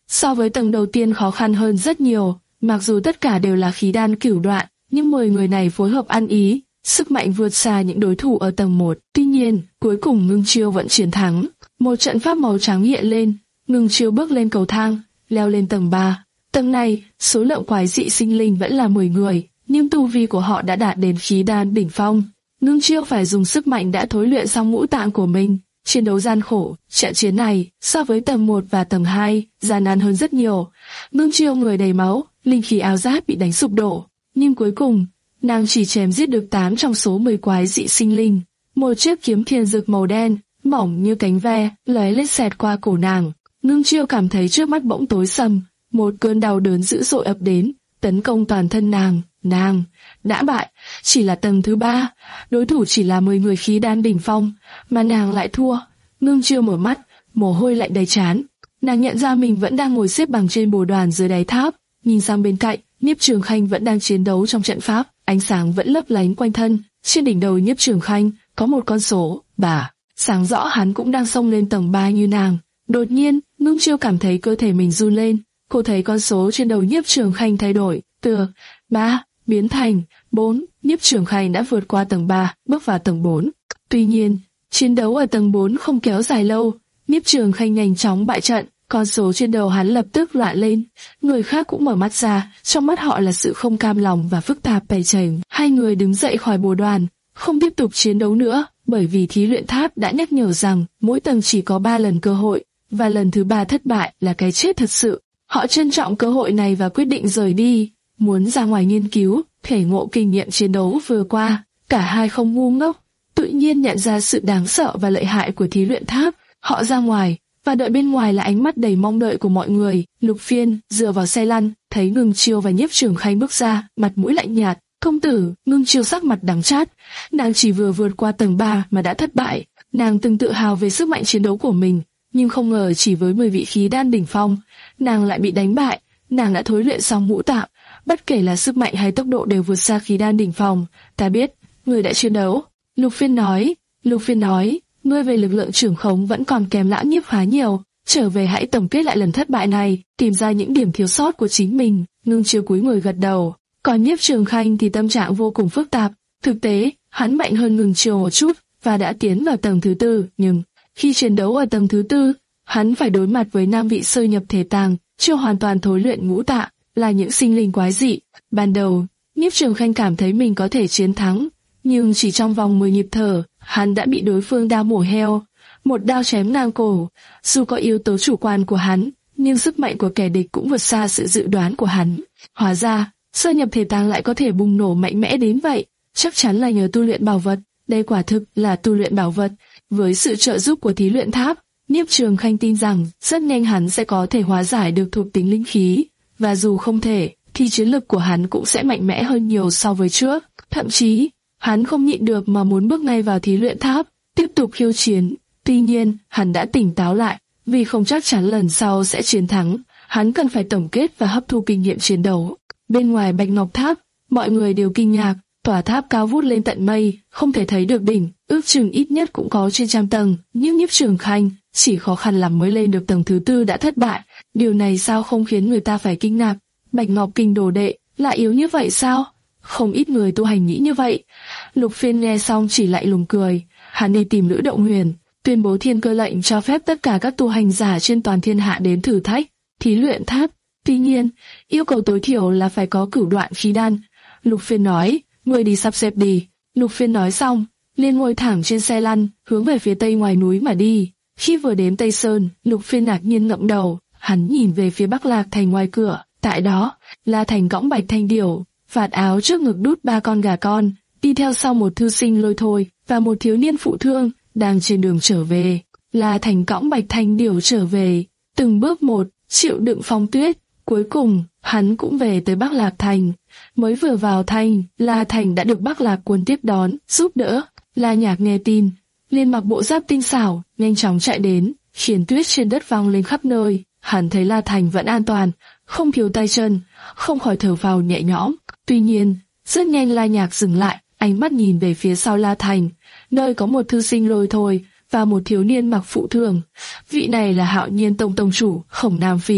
Speaker 2: so với tầng đầu tiên khó khăn hơn rất nhiều. Mặc dù tất cả đều là khí đan cửu đoạn, nhưng mười người này phối hợp ăn ý, sức mạnh vượt xa những đối thủ ở tầng một. Tuy nhiên, cuối cùng Ngưng Chiêu vẫn chiến thắng. Một trận pháp màu trắng hiện lên, Ngưng Chiêu bước lên cầu thang, leo lên tầng ba. Tầng này, số lượng quái dị sinh linh vẫn là mười người, nhưng tu vi của họ đã đạt đến khí đan đỉnh phong. Ngưng Chiêu phải dùng sức mạnh đã thối luyện xong ngũ tạng của mình. Chiến đấu gian khổ, trận chiến này so với tầng một và tầng hai gian nan hơn rất nhiều. Ngưng Chiêu người đầy máu, linh khí áo giáp bị đánh sụp đổ, nhưng cuối cùng nàng chỉ chém giết được tám trong số mười quái dị sinh linh. Một chiếc kiếm thiên dực màu đen, mỏng như cánh ve, lóe lên xẹt qua cổ nàng. Ngưng Chiêu cảm thấy trước mắt bỗng tối sầm, một cơn đau đớn dữ dội ập đến, tấn công toàn thân nàng. Nàng đã bại, chỉ là tầng thứ ba, đối thủ chỉ là mười người khí đan đỉnh phong, mà nàng lại thua. Ngưng Chiêu mở mắt, mồ hôi lạnh đầy trán. Nàng nhận ra mình vẫn đang ngồi xếp bằng trên bồ đoàn dưới đáy tháp, nhìn sang bên cạnh, Nhiếp Trường Khanh vẫn đang chiến đấu trong trận pháp, ánh sáng vẫn lấp lánh quanh thân. Trên đỉnh đầu Nhiếp Trường Khanh có một con số bà, sáng rõ hắn cũng đang xông lên tầng ba như nàng. Đột nhiên, Ngưng Chiêu cảm thấy cơ thể mình run lên. Cô thấy con số trên đầu Nhiếp Trường Khanh thay đổi, từ ba biến thành bốn. Nhiếp Trường Khanh đã vượt qua tầng ba, bước vào tầng bốn. Tuy nhiên, chiến đấu ở tầng bốn không kéo dài lâu. Nhiếp Trường Khanh nhanh chóng bại trận, con số trên đầu hắn lập tức loạn lên. Người khác cũng mở mắt ra, trong mắt họ là sự không cam lòng và phức tạp bày chảy. Hai người đứng dậy khỏi bồ đoàn, không tiếp tục chiến đấu nữa, bởi vì thí luyện tháp đã nhắc nhở rằng mỗi tầng chỉ có ba lần cơ hội, và lần thứ ba thất bại là cái chết thật sự. Họ trân trọng cơ hội này và quyết định rời đi, muốn ra ngoài nghiên cứu, thể ngộ kinh nghiệm chiến đấu vừa qua. Cả hai không ngu ngốc, tự nhiên nhận ra sự đáng sợ và lợi hại của thí luyện tháp. Họ ra ngoài, và đợi bên ngoài là ánh mắt đầy mong đợi của mọi người. Lục Phiên dựa vào xe lăn, thấy Ngưng Chiêu và Nhiếp Trường Khanh bước ra, mặt mũi lạnh nhạt. Công tử, Ngưng Chiêu sắc mặt đắng chát. Nàng chỉ vừa vượt qua tầng ba mà đã thất bại. Nàng từng tự hào về sức mạnh chiến đấu của mình, nhưng không ngờ chỉ với mười vị khí đan đỉnh phong, nàng lại bị đánh bại. Nàng đã thối luyện xong ngũ tạng, bất kể là sức mạnh hay tốc độ đều vượt xa khí đan đỉnh phong. Ta biết, người đã chiến đấu. Lục Phiên nói. Lục Phiên nói, ngươi về lực lượng trưởng khống vẫn còn kém Lão Nhiếp khá nhiều. Trở về hãy tổng kết lại lần thất bại này, tìm ra những điểm thiếu sót của chính mình. Ngưng Chiêu cúi người gật đầu. Còn Nhiếp Trường Khanh thì tâm trạng vô cùng phức tạp. Thực tế, hắn mạnh hơn Ngưng Chiêu một chút và đã tiến vào tầng thứ tư, nhưng khi chiến đấu ở tầng thứ tư, hắn phải đối mặt với năm vị sơ nhập thể tàng, chưa hoàn toàn thối luyện ngũ tạng, là những sinh linh quái dị. Ban đầu, Nhiếp Trường Khanh cảm thấy mình có thể chiến thắng, nhưng chỉ trong vòng mười nhịp thở, hắn đã bị đối phương đao mổ heo, một đao chém ngang cổ. Dù có yếu tố chủ quan của hắn, nhưng sức mạnh của kẻ địch cũng vượt xa sự dự đoán của hắn. Hóa ra, sơ nhập thể tàng lại có thể bùng nổ mạnh mẽ đến vậy, chắc chắn là nhờ tu luyện bảo vật. Đây quả thực là tu luyện bảo vật. Với sự trợ giúp của thí luyện tháp, Nhiếp Trường Khanh tin rằng rất nhanh hắn sẽ có thể hóa giải được thuộc tính linh khí, và dù không thể, thì chiến lực của hắn cũng sẽ mạnh mẽ hơn nhiều so với trước. Thậm chí, hắn không nhịn được mà muốn bước ngay vào thí luyện tháp, tiếp tục khiêu chiến. Tuy nhiên, hắn đã tỉnh táo lại, vì không chắc chắn lần sau sẽ chiến thắng, hắn cần phải tổng kết và hấp thu kinh nghiệm chiến đấu. Bên ngoài Bạch Ngọc Tháp, mọi người đều kinh ngạc. Tòa tháp cao vút lên tận mây, không thể thấy được đỉnh, ước chừng ít nhất cũng có trên trăm tầng, nhưng Nhiếp Trường Khanh chỉ khó khăn lắm mới lên được tầng thứ tư đã thất bại. Điều này sao không khiến người ta phải kinh ngạc? Bạch Ngọc Kinh đồ đệ lại yếu như vậy sao? Không ít người tu hành nghĩ như vậy. Lục Phiên nghe xong chỉ lại lùng cười. Hắn đi tìm Lữ Động Huyền, tuyên bố thiên cơ lệnh cho phép tất cả các tu hành giả trên toàn thiên hạ đến thử thách thí luyện tháp. Tuy nhiên, yêu cầu tối thiểu là phải có cửu đoạn khí đan. Lục Phiên nói, ngươi đi sắp xếp đi. Lục Phiên nói xong, liền ngồi thẳng trên xe lăn, hướng về phía tây ngoài núi mà đi. Khi vừa đến Tây Sơn, Lục Phiên ngạc nhiên ngậm đầu, hắn nhìn về phía Bắc Lạc Thành ngoài cửa. Tại đó, La Thành cõng Bạch Thanh Điểu, vạt áo trước ngực đút ba con gà con, đi theo sau một thư sinh Lôi Thôi và một thiếu niên phụ thương đang trên đường trở về. La Thành cõng Bạch Thanh Điểu trở về, từng bước một, chịu đựng phong tuyết. Cuối cùng, hắn cũng về tới Bắc Lạc Thành. Mới vừa vào thành, La Thành đã được Bắc Lạc quân tiếp đón, giúp đỡ. La Nhạc nghe tin, liền mặc bộ giáp tinh xảo, nhanh chóng chạy đến, khiến tuyết trên đất văng lên khắp nơi. Hắn thấy La Thành vẫn an toàn, không thiếu tay chân, không khỏi thở phào nhẹ nhõm. Tuy nhiên, rất nhanh La Nhạc dừng lại, ánh mắt nhìn về phía sau La Thành, nơi có một thư sinh Lôi Thôi và một thiếu niên mặc phụ thường. Vị này là Hạo Nhiên Tông tông chủ Khổng Nam Phi.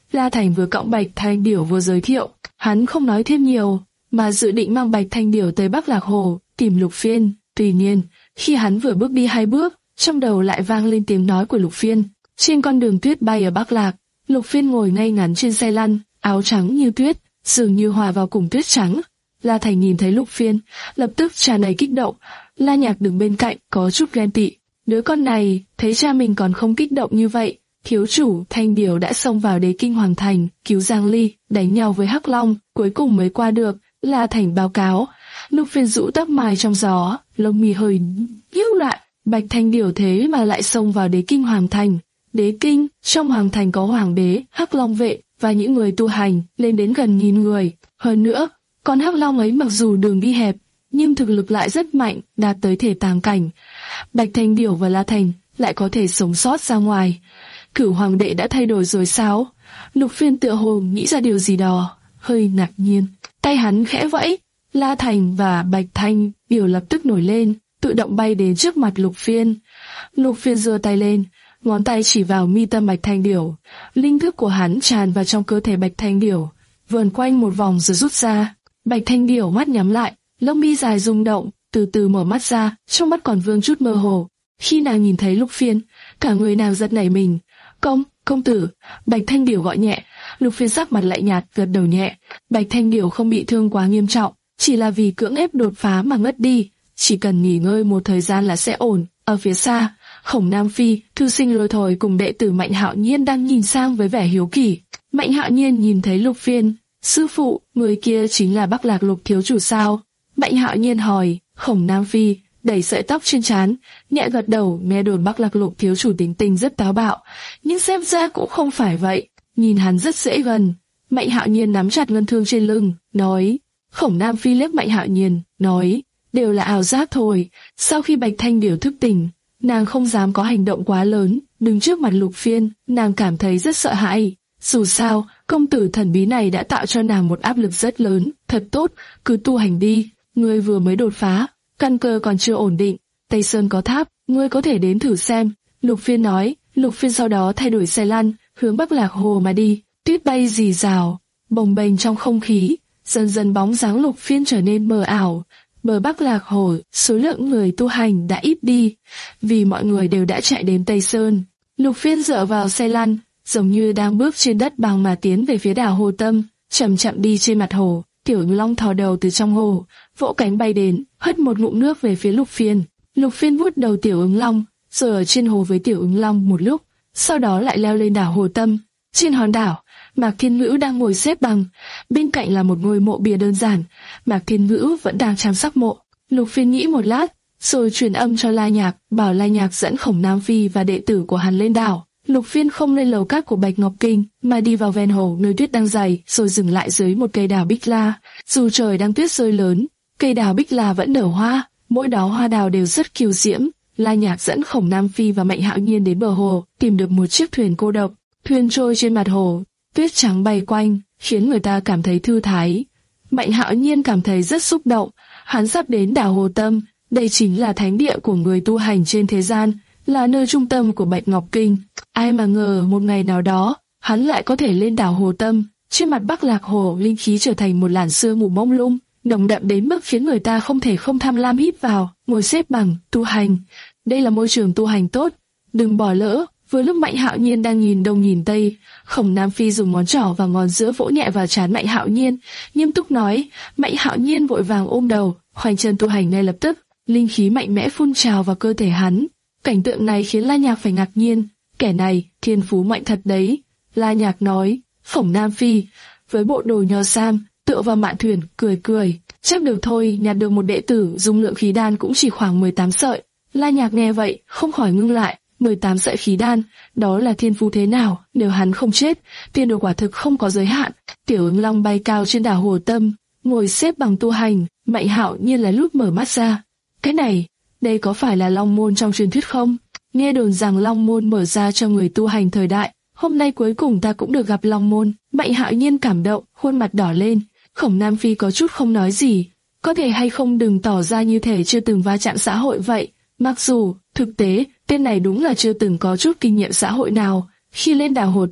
Speaker 2: La Thành vừa cõng Bạch Thanh Điểu vừa giới thiệu, hắn không nói thêm nhiều, mà dự định mang Bạch Thanh Điểu tới Bắc Lạc Hồ, tìm Lục Phiên. Tuy nhiên, khi hắn vừa bước đi hai bước, trong đầu lại vang lên tiếng nói của Lục Phiên. Trên con đường tuyết bay ở Bắc Lạc, Lục Phiên ngồi ngay ngắn trên xe lăn, áo trắng như tuyết, dường như hòa vào cùng tuyết trắng. La Thành nhìn thấy Lục Phiên, lập tức tràn đầy kích động. La Nhạc đứng bên cạnh, có chút ghen tị. Đứa con này, thấy cha mình còn không kích động như vậy. Thiếu chủ Thanh Điểu đã xông vào Đế Kinh Hoàng Thành, cứu Giang Ly, đánh nhau với Hắc Long, cuối cùng mới qua được. La Thành báo cáo. Lục Phiên rũ tóc mai trong gió, lông mi hơi nhíu lại. Bạch Thanh Điểu thế mà lại xông vào Đế Kinh Hoàng Thành. Đế Kinh, trong Hoàng Thành có Hoàng đế, Hắc Long vệ và những người tu hành, lên đến gần nghìn người. Hơn nữa, con Hắc Long ấy mặc dù đường đi hẹp, nhưng thực lực lại rất mạnh, đạt tới thể tàng cảnh. Bạch Thanh Điểu và La Thành lại có thể sống sót ra ngoài. Cửu Hoàng đệ đã thay đổi rồi sao? Lục Phiên tựa hồ nghĩ ra điều gì đó, hơi ngạc nhiên. Tay hắn khẽ vẫy, La Thành và Bạch Thanh Điểu lập tức nổi lên, tự động bay đến trước mặt Lục Phiên. Lục Phiên giơ tay lên, ngón tay chỉ vào mi tâm Bạch Thanh Điểu. Linh thức của hắn tràn vào trong cơ thể Bạch Thanh Điểu, vờn quanh một vòng rồi rút ra. Bạch Thanh Điểu mắt nhắm lại, lông mi dài rung động, từ từ mở mắt ra, trong mắt còn vương chút mơ hồ. Khi nàng nhìn thấy Lục Phiên, cả người nàng giật nảy mình. Công, công tử, Bạch Thanh Điểu gọi nhẹ. Lục Phiên sắc mặt lại nhạt, gật đầu nhẹ. Bạch Thanh Điểu không bị thương quá nghiêm trọng, chỉ là vì cưỡng ép đột phá mà ngất đi. Chỉ cần nghỉ ngơi một thời gian là sẽ ổn. Ở phía xa, Khổng Nam Phi, thư sinh Lôi Thôi cùng đệ tử Mạnh Hạo Nhiên đang nhìn sang với vẻ hiếu kỳ. Mạnh Hạo Nhiên nhìn thấy Lục Phiên. Sư phụ, người kia chính là Bắc Lạc Lục thiếu chủ sao? Mạnh Hạo Nhiên hỏi. Khổng Nam Phi đẩy sợi tóc trên trán, nhẹ gật đầu. Nghe đồn Bắc Lạc Lục thiếu chủ tính tình rất táo bạo, nhưng xem ra cũng không phải vậy. Nhìn hắn rất dễ gần. Mạnh Hạo Nhiên nắm chặt ngân thương trên lưng, nói. Khổng Nam Phi liếc Mạnh Hạo Nhiên, nói, đều là ảo giác thôi. Sau khi Bạch Thanh Điểu thức tỉnh, nàng không dám có hành động quá lớn. Đứng trước mặt Lục Phiên, nàng cảm thấy rất sợ hãi. Dù sao, công tử thần bí này đã tạo cho nàng một áp lực rất lớn. Thật tốt, cứ tu hành đi. Ngươi vừa mới đột phá, căn cơ còn chưa ổn định. Tây Sơn có tháp, ngươi có thể đến thử xem. Lục Phiên nói. Lục Phiên sau đó thay đổi xe lăn, hướng Bắc Lạc Hồ mà đi. Tuyết bay rì rào, bồng bềnh trong không khí. Dần dần bóng dáng Lục Phiên trở nên mờ ảo. Bờ Bắc Lạc Hồ, số lượng người tu hành đã ít đi, vì mọi người đều đã chạy đến Tây Sơn. Lục Phiên dựa vào xe lăn, giống như đang bước trên đất bằng mà tiến về phía đảo Hồ Tâm, chậm chậm đi trên mặt hồ. Tiểu Ứng Long thò đầu từ trong hồ, vỗ cánh bay đến, hất một ngụm nước về phía Lục Phiên. Lục Phiên vuốt đầu Tiểu Ứng Long, rồi ở trên hồ với Tiểu Ứng Long một lúc, sau đó lại leo lên đảo Hồ Tâm. Trên hòn đảo, Mạc Thiên Ngữ đang ngồi xếp bằng, bên cạnh là một ngôi mộ bia đơn giản. Mạc Thiên Ngữ vẫn đang chăm sóc mộ. Lục Phiên nghĩ một lát, rồi truyền âm cho La Nhạc, bảo La Nhạc dẫn Khổng Nam Phi và đệ tử của hắn lên đảo. Lục Phiên không lên lầu cát của Bạch Ngọc Kinh, mà đi vào ven hồ nơi tuyết đang dày, rồi dừng lại dưới một cây đào bích la. Dù trời đang tuyết rơi lớn, cây đào bích la vẫn nở hoa, mỗi đóa hoa đào đều rất kiều diễm. La Nhạc dẫn Khổng Nam Phi và Mạnh Hạo Nhiên đến bờ hồ, tìm được một chiếc thuyền cô độc. Thuyền trôi trên mặt hồ, tuyết trắng bay quanh, khiến người ta cảm thấy thư thái. Mạnh Hạo Nhiên cảm thấy rất xúc động, hắn sắp đến đảo Hồ Tâm, đây chính là thánh địa của người tu hành trên thế gian, là nơi trung tâm của Bạch Ngọc Kinh. Ai mà ngờ một ngày nào đó, hắn lại có thể lên đảo Hồ Tâm. Trên mặt Bắc Lạc Hồ, linh khí trở thành một làn sương mù mông lung, nồng đậm đến mức khiến người ta không thể không tham lam hít vào. Ngồi xếp bằng, tu hành. Đây là môi trường tu hành tốt, đừng bỏ lỡ. Vừa lúc Mạnh Hạo Nhiên đang nhìn đông nhìn tây, Khổng Nam Phi dùng ngón trỏ và ngón giữa vỗ nhẹ vào trán Mạnh Hạo Nhiên, nghiêm túc nói. Mạnh Hạo Nhiên vội vàng ôm đầu, khoanh chân tu hành ngay lập tức. Linh khí mạnh mẽ phun trào vào cơ thể hắn. Cảnh tượng này khiến La Nhạc phải ngạc nhiên. Kẻ này, thiên phú mạnh thật đấy. La Nhạc nói. Khổng Nam Phi, với bộ đồ nho sam, tựa vào mạn thuyền, cười cười. Chắc được thôi, nhặt được một đệ tử, dung lượng khí đan cũng chỉ khoảng mười tám sợi. La Nhạc nghe vậy, không khỏi ngưng lại. mười tám sợi khí đan, đó là thiên phú thế nào? Nếu hắn không chết, tiền đồ quả thực không có giới hạn. Tiểu Ứng Long bay cao trên đảo Hồ Tâm, ngồi xếp bằng tu hành. Mạnh Hạo Nhiên là lúc mở mắt ra. Cái này, đây có phải là Long Môn trong truyền thuyết không? Nghe đồn rằng Long Môn mở ra cho người tu hành thời đại. Hôm nay cuối cùng ta cũng được gặp Long Môn. Mạnh Hạo Nhiên cảm động, khuôn mặt đỏ lên. Khổng Nam Phi có chút không nói gì. Có thể hay không đừng tỏ ra như thể chưa từng va chạm xã hội vậy. Mặc dù, thực tế, tên này đúng là chưa từng có chút kinh nghiệm xã hội nào. Khi lên đảo Hồ Tâm,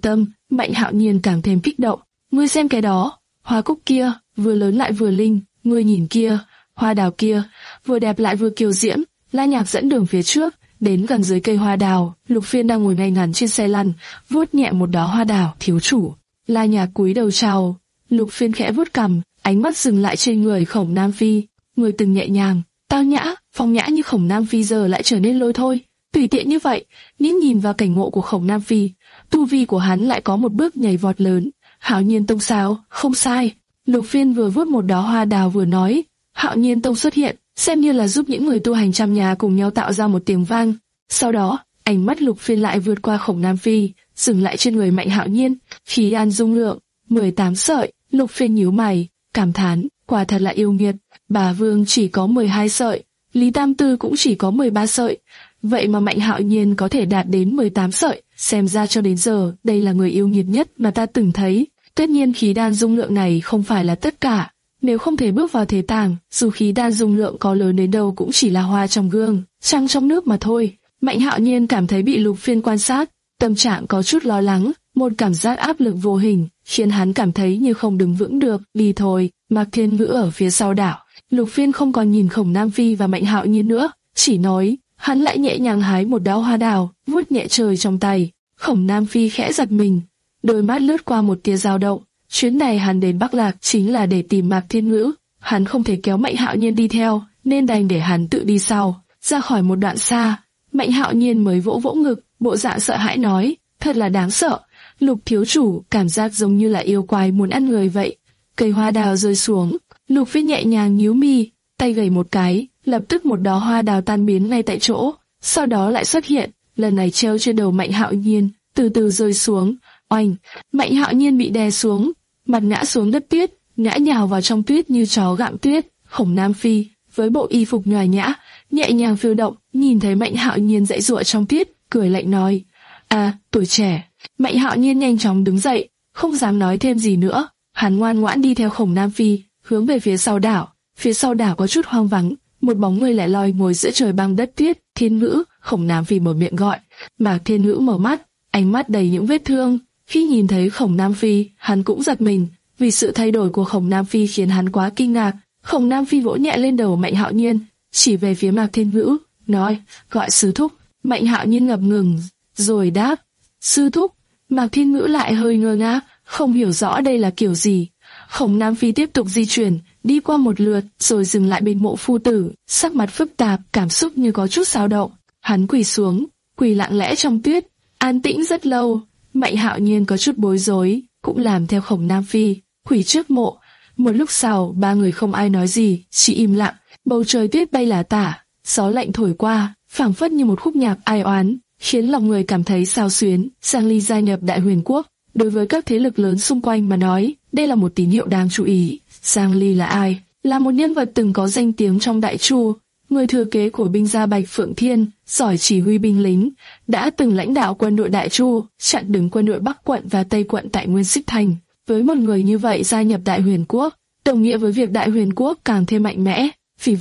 Speaker 2: Mạnh Hạo Nhiên càng thêm kích động. Ngươi xem cái đó, hoa cúc kia, vừa lớn lại vừa linh, ngươi nhìn kia, hoa đào kia, vừa đẹp lại vừa kiều diễm. La Nhạc dẫn đường phía trước, đến gần dưới cây hoa đào, Lục Phiên đang ngồi ngay ngắn trên xe lăn, vuốt nhẹ một đóa hoa đào. Thiếu chủ. La Nhạc cúi đầu chào. Lục Phiên khẽ vuốt cằm, ánh mắt dừng lại trên người Khổng Nam Phi. Người từng nhẹ nhàng, tao nhã, phong nhã như Khổng Nam Phi giờ lại trở nên lôi thôi, tùy tiện như vậy. Nhìn nhìn vào cảnh ngộ của Khổng Nam Phi, tu vi của hắn lại có một bước nhảy vọt lớn. Hạo Nhiên Tông sao? Không sai. Lục Phiên vừa vuốt một đóa hoa đào vừa nói, Hạo Nhiên Tông xuất hiện, xem như là giúp những người tu hành trăm nhà cùng nhau tạo ra một tiếng vang. Sau đó, ánh mắt Lục Phiên lại vượt qua Khổng Nam Phi, dừng lại trên người Mạnh Hạo Nhiên. Khí an dung lượng, mười tám sợi. Lục Phiên nhíu mày, cảm thán, quả thật là yêu nghiệt. Bà Vương chỉ có mười hai sợi, Lý Tam Tư cũng chỉ có mười ba sợi, vậy mà Mạnh Hạo Nhiên có thể đạt đến mười tám sợi. Xem ra cho đến giờ, đây là người yêu nghiệt nhất mà ta từng thấy. Tất nhiên khí đan dung lượng này không phải là tất cả. Nếu không thể bước vào thế tàng, dù khí đan dung lượng có lớn đến đâu cũng chỉ là hoa trong gương, trăng trong nước mà thôi. Mạnh Hạo Nhiên cảm thấy bị Lục Phiên quan sát, tâm trạng có chút lo lắng, một cảm giác áp lực vô hình, khiến hắn cảm thấy như không đứng vững được. Đi thôi. Mạc Thiên Ngữ ở phía sau đảo. Lục Phiên không còn nhìn Khổng Nam Phi và Mạnh Hạo Nhiên nữa, chỉ nói. Hắn lại nhẹ nhàng hái một đóa hoa đào, vuốt nhẹ trời trong tay. Khổng Nam Phi khẽ giật mình, đôi mắt lướt qua một tia dao động. Chuyến này hắn đến Bắc Lạc chính là để tìm Mạc Thiên Ngữ. Hắn không thể kéo Mạnh Hạo Nhiên đi theo, nên đành để hắn tự đi sau. Ra khỏi một đoạn xa, Mạnh Hạo Nhiên mới vỗ vỗ ngực, bộ dạng sợ hãi nói, thật là đáng sợ. Lục thiếu chủ, cảm giác giống như là yêu quái muốn ăn người vậy. Cây hoa đào rơi xuống, Lục Phiên nhẹ nhàng nhíu mi, tay gẩy một cái, lập tức một đóa hoa đào tan biến ngay tại chỗ, sau đó lại xuất hiện, lần này treo trên đầu Mạnh Hạo Nhiên, từ từ rơi xuống. Oanh, Mạnh Hạo Nhiên bị đè xuống, mặt ngã xuống đất tuyết, ngã nhào vào trong tuyết như chó gặm tuyết. Khổng Nam Phi với bộ y phục nhòa nhã, nhẹ nhàng phiêu động, nhìn thấy Mạnh Hạo Nhiên giãy giụa trong tuyết, cười lạnh nói: "À, tuổi trẻ." Mạnh Hạo Nhiên nhanh chóng đứng dậy, không dám nói thêm gì nữa. Hắn ngoan ngoãn đi theo Khổng Nam Phi, hướng về phía sau đảo. Phía sau đảo có chút hoang vắng, một bóng người lẻ loi ngồi giữa trời băng đất tuyết. "Thiên Ngữ." Khổng Nam Phi mở miệng gọi. Mạc Thiên Ngữ mở mắt, ánh mắt đầy những vết thương. Khi nhìn thấy Khổng Nam Phi, hắn cũng giật mình, vì sự thay đổi của Khổng Nam Phi khiến hắn quá kinh ngạc. Khổng Nam Phi vỗ nhẹ lên đầu Mạnh Hạo Nhiên, chỉ về phía Mạc Thiên Ngữ, nói: "Gọi sư thúc." Mạnh Hạo Nhiên ngập ngừng, rồi đáp: "Sư thúc." Mạc Thiên Ngữ lại hơi ngơ ngác, không hiểu rõ đây là kiểu gì. Khổng Nam Phi tiếp tục di chuyển, đi qua một lượt, rồi dừng lại bên mộ phu tử, sắc mặt phức tạp, cảm xúc như có chút xáo động. Hắn quỳ xuống, quỳ lặng lẽ trong tuyết, an tĩnh rất lâu. Mạnh Hạo Nhiên có chút bối rối, cũng làm theo Khổng Nam Phi, quỳ trước mộ. Một lúc sau, ba người không ai nói gì, chỉ im lặng. Bầu trời tuyết bay lả tả, gió lạnh thổi qua, phảng phất như một khúc nhạc ai oán, khiến lòng người cảm thấy xao xuyến. Giang Ly gia nhập Đại Huyền Quốc, đối với các thế lực lớn xung quanh mà nói, đây là một tín hiệu đáng chú ý. Giang Ly là ai? Là một nhân vật từng có danh tiếng trong Đại Chu, người thừa kế của binh gia Bạch Phượng Thiên, giỏi chỉ huy binh lính, đã từng lãnh đạo quân đội Đại Chu, chặn đứng quân đội Bắc quận và Tây quận tại Nguyên Xích Thành. Với một người như vậy gia nhập Đại Huyền Quốc, đồng nghĩa với việc Đại Huyền Quốc càng thêm mạnh mẽ. Vì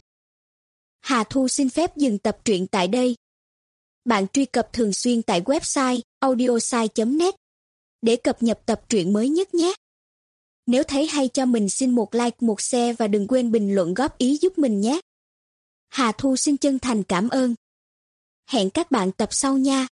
Speaker 3: Hà Thu xin phép dừng tập truyện tại đây. Bạn truy cập thường xuyên tại website audiosai chấm net để cập nhật tập truyện mới nhất nhé. Nếu thấy hay cho mình xin một like, một share và đừng quên bình luận góp ý giúp mình nhé. Hà Thu xin chân thành cảm ơn. Hẹn các bạn tập sau nha.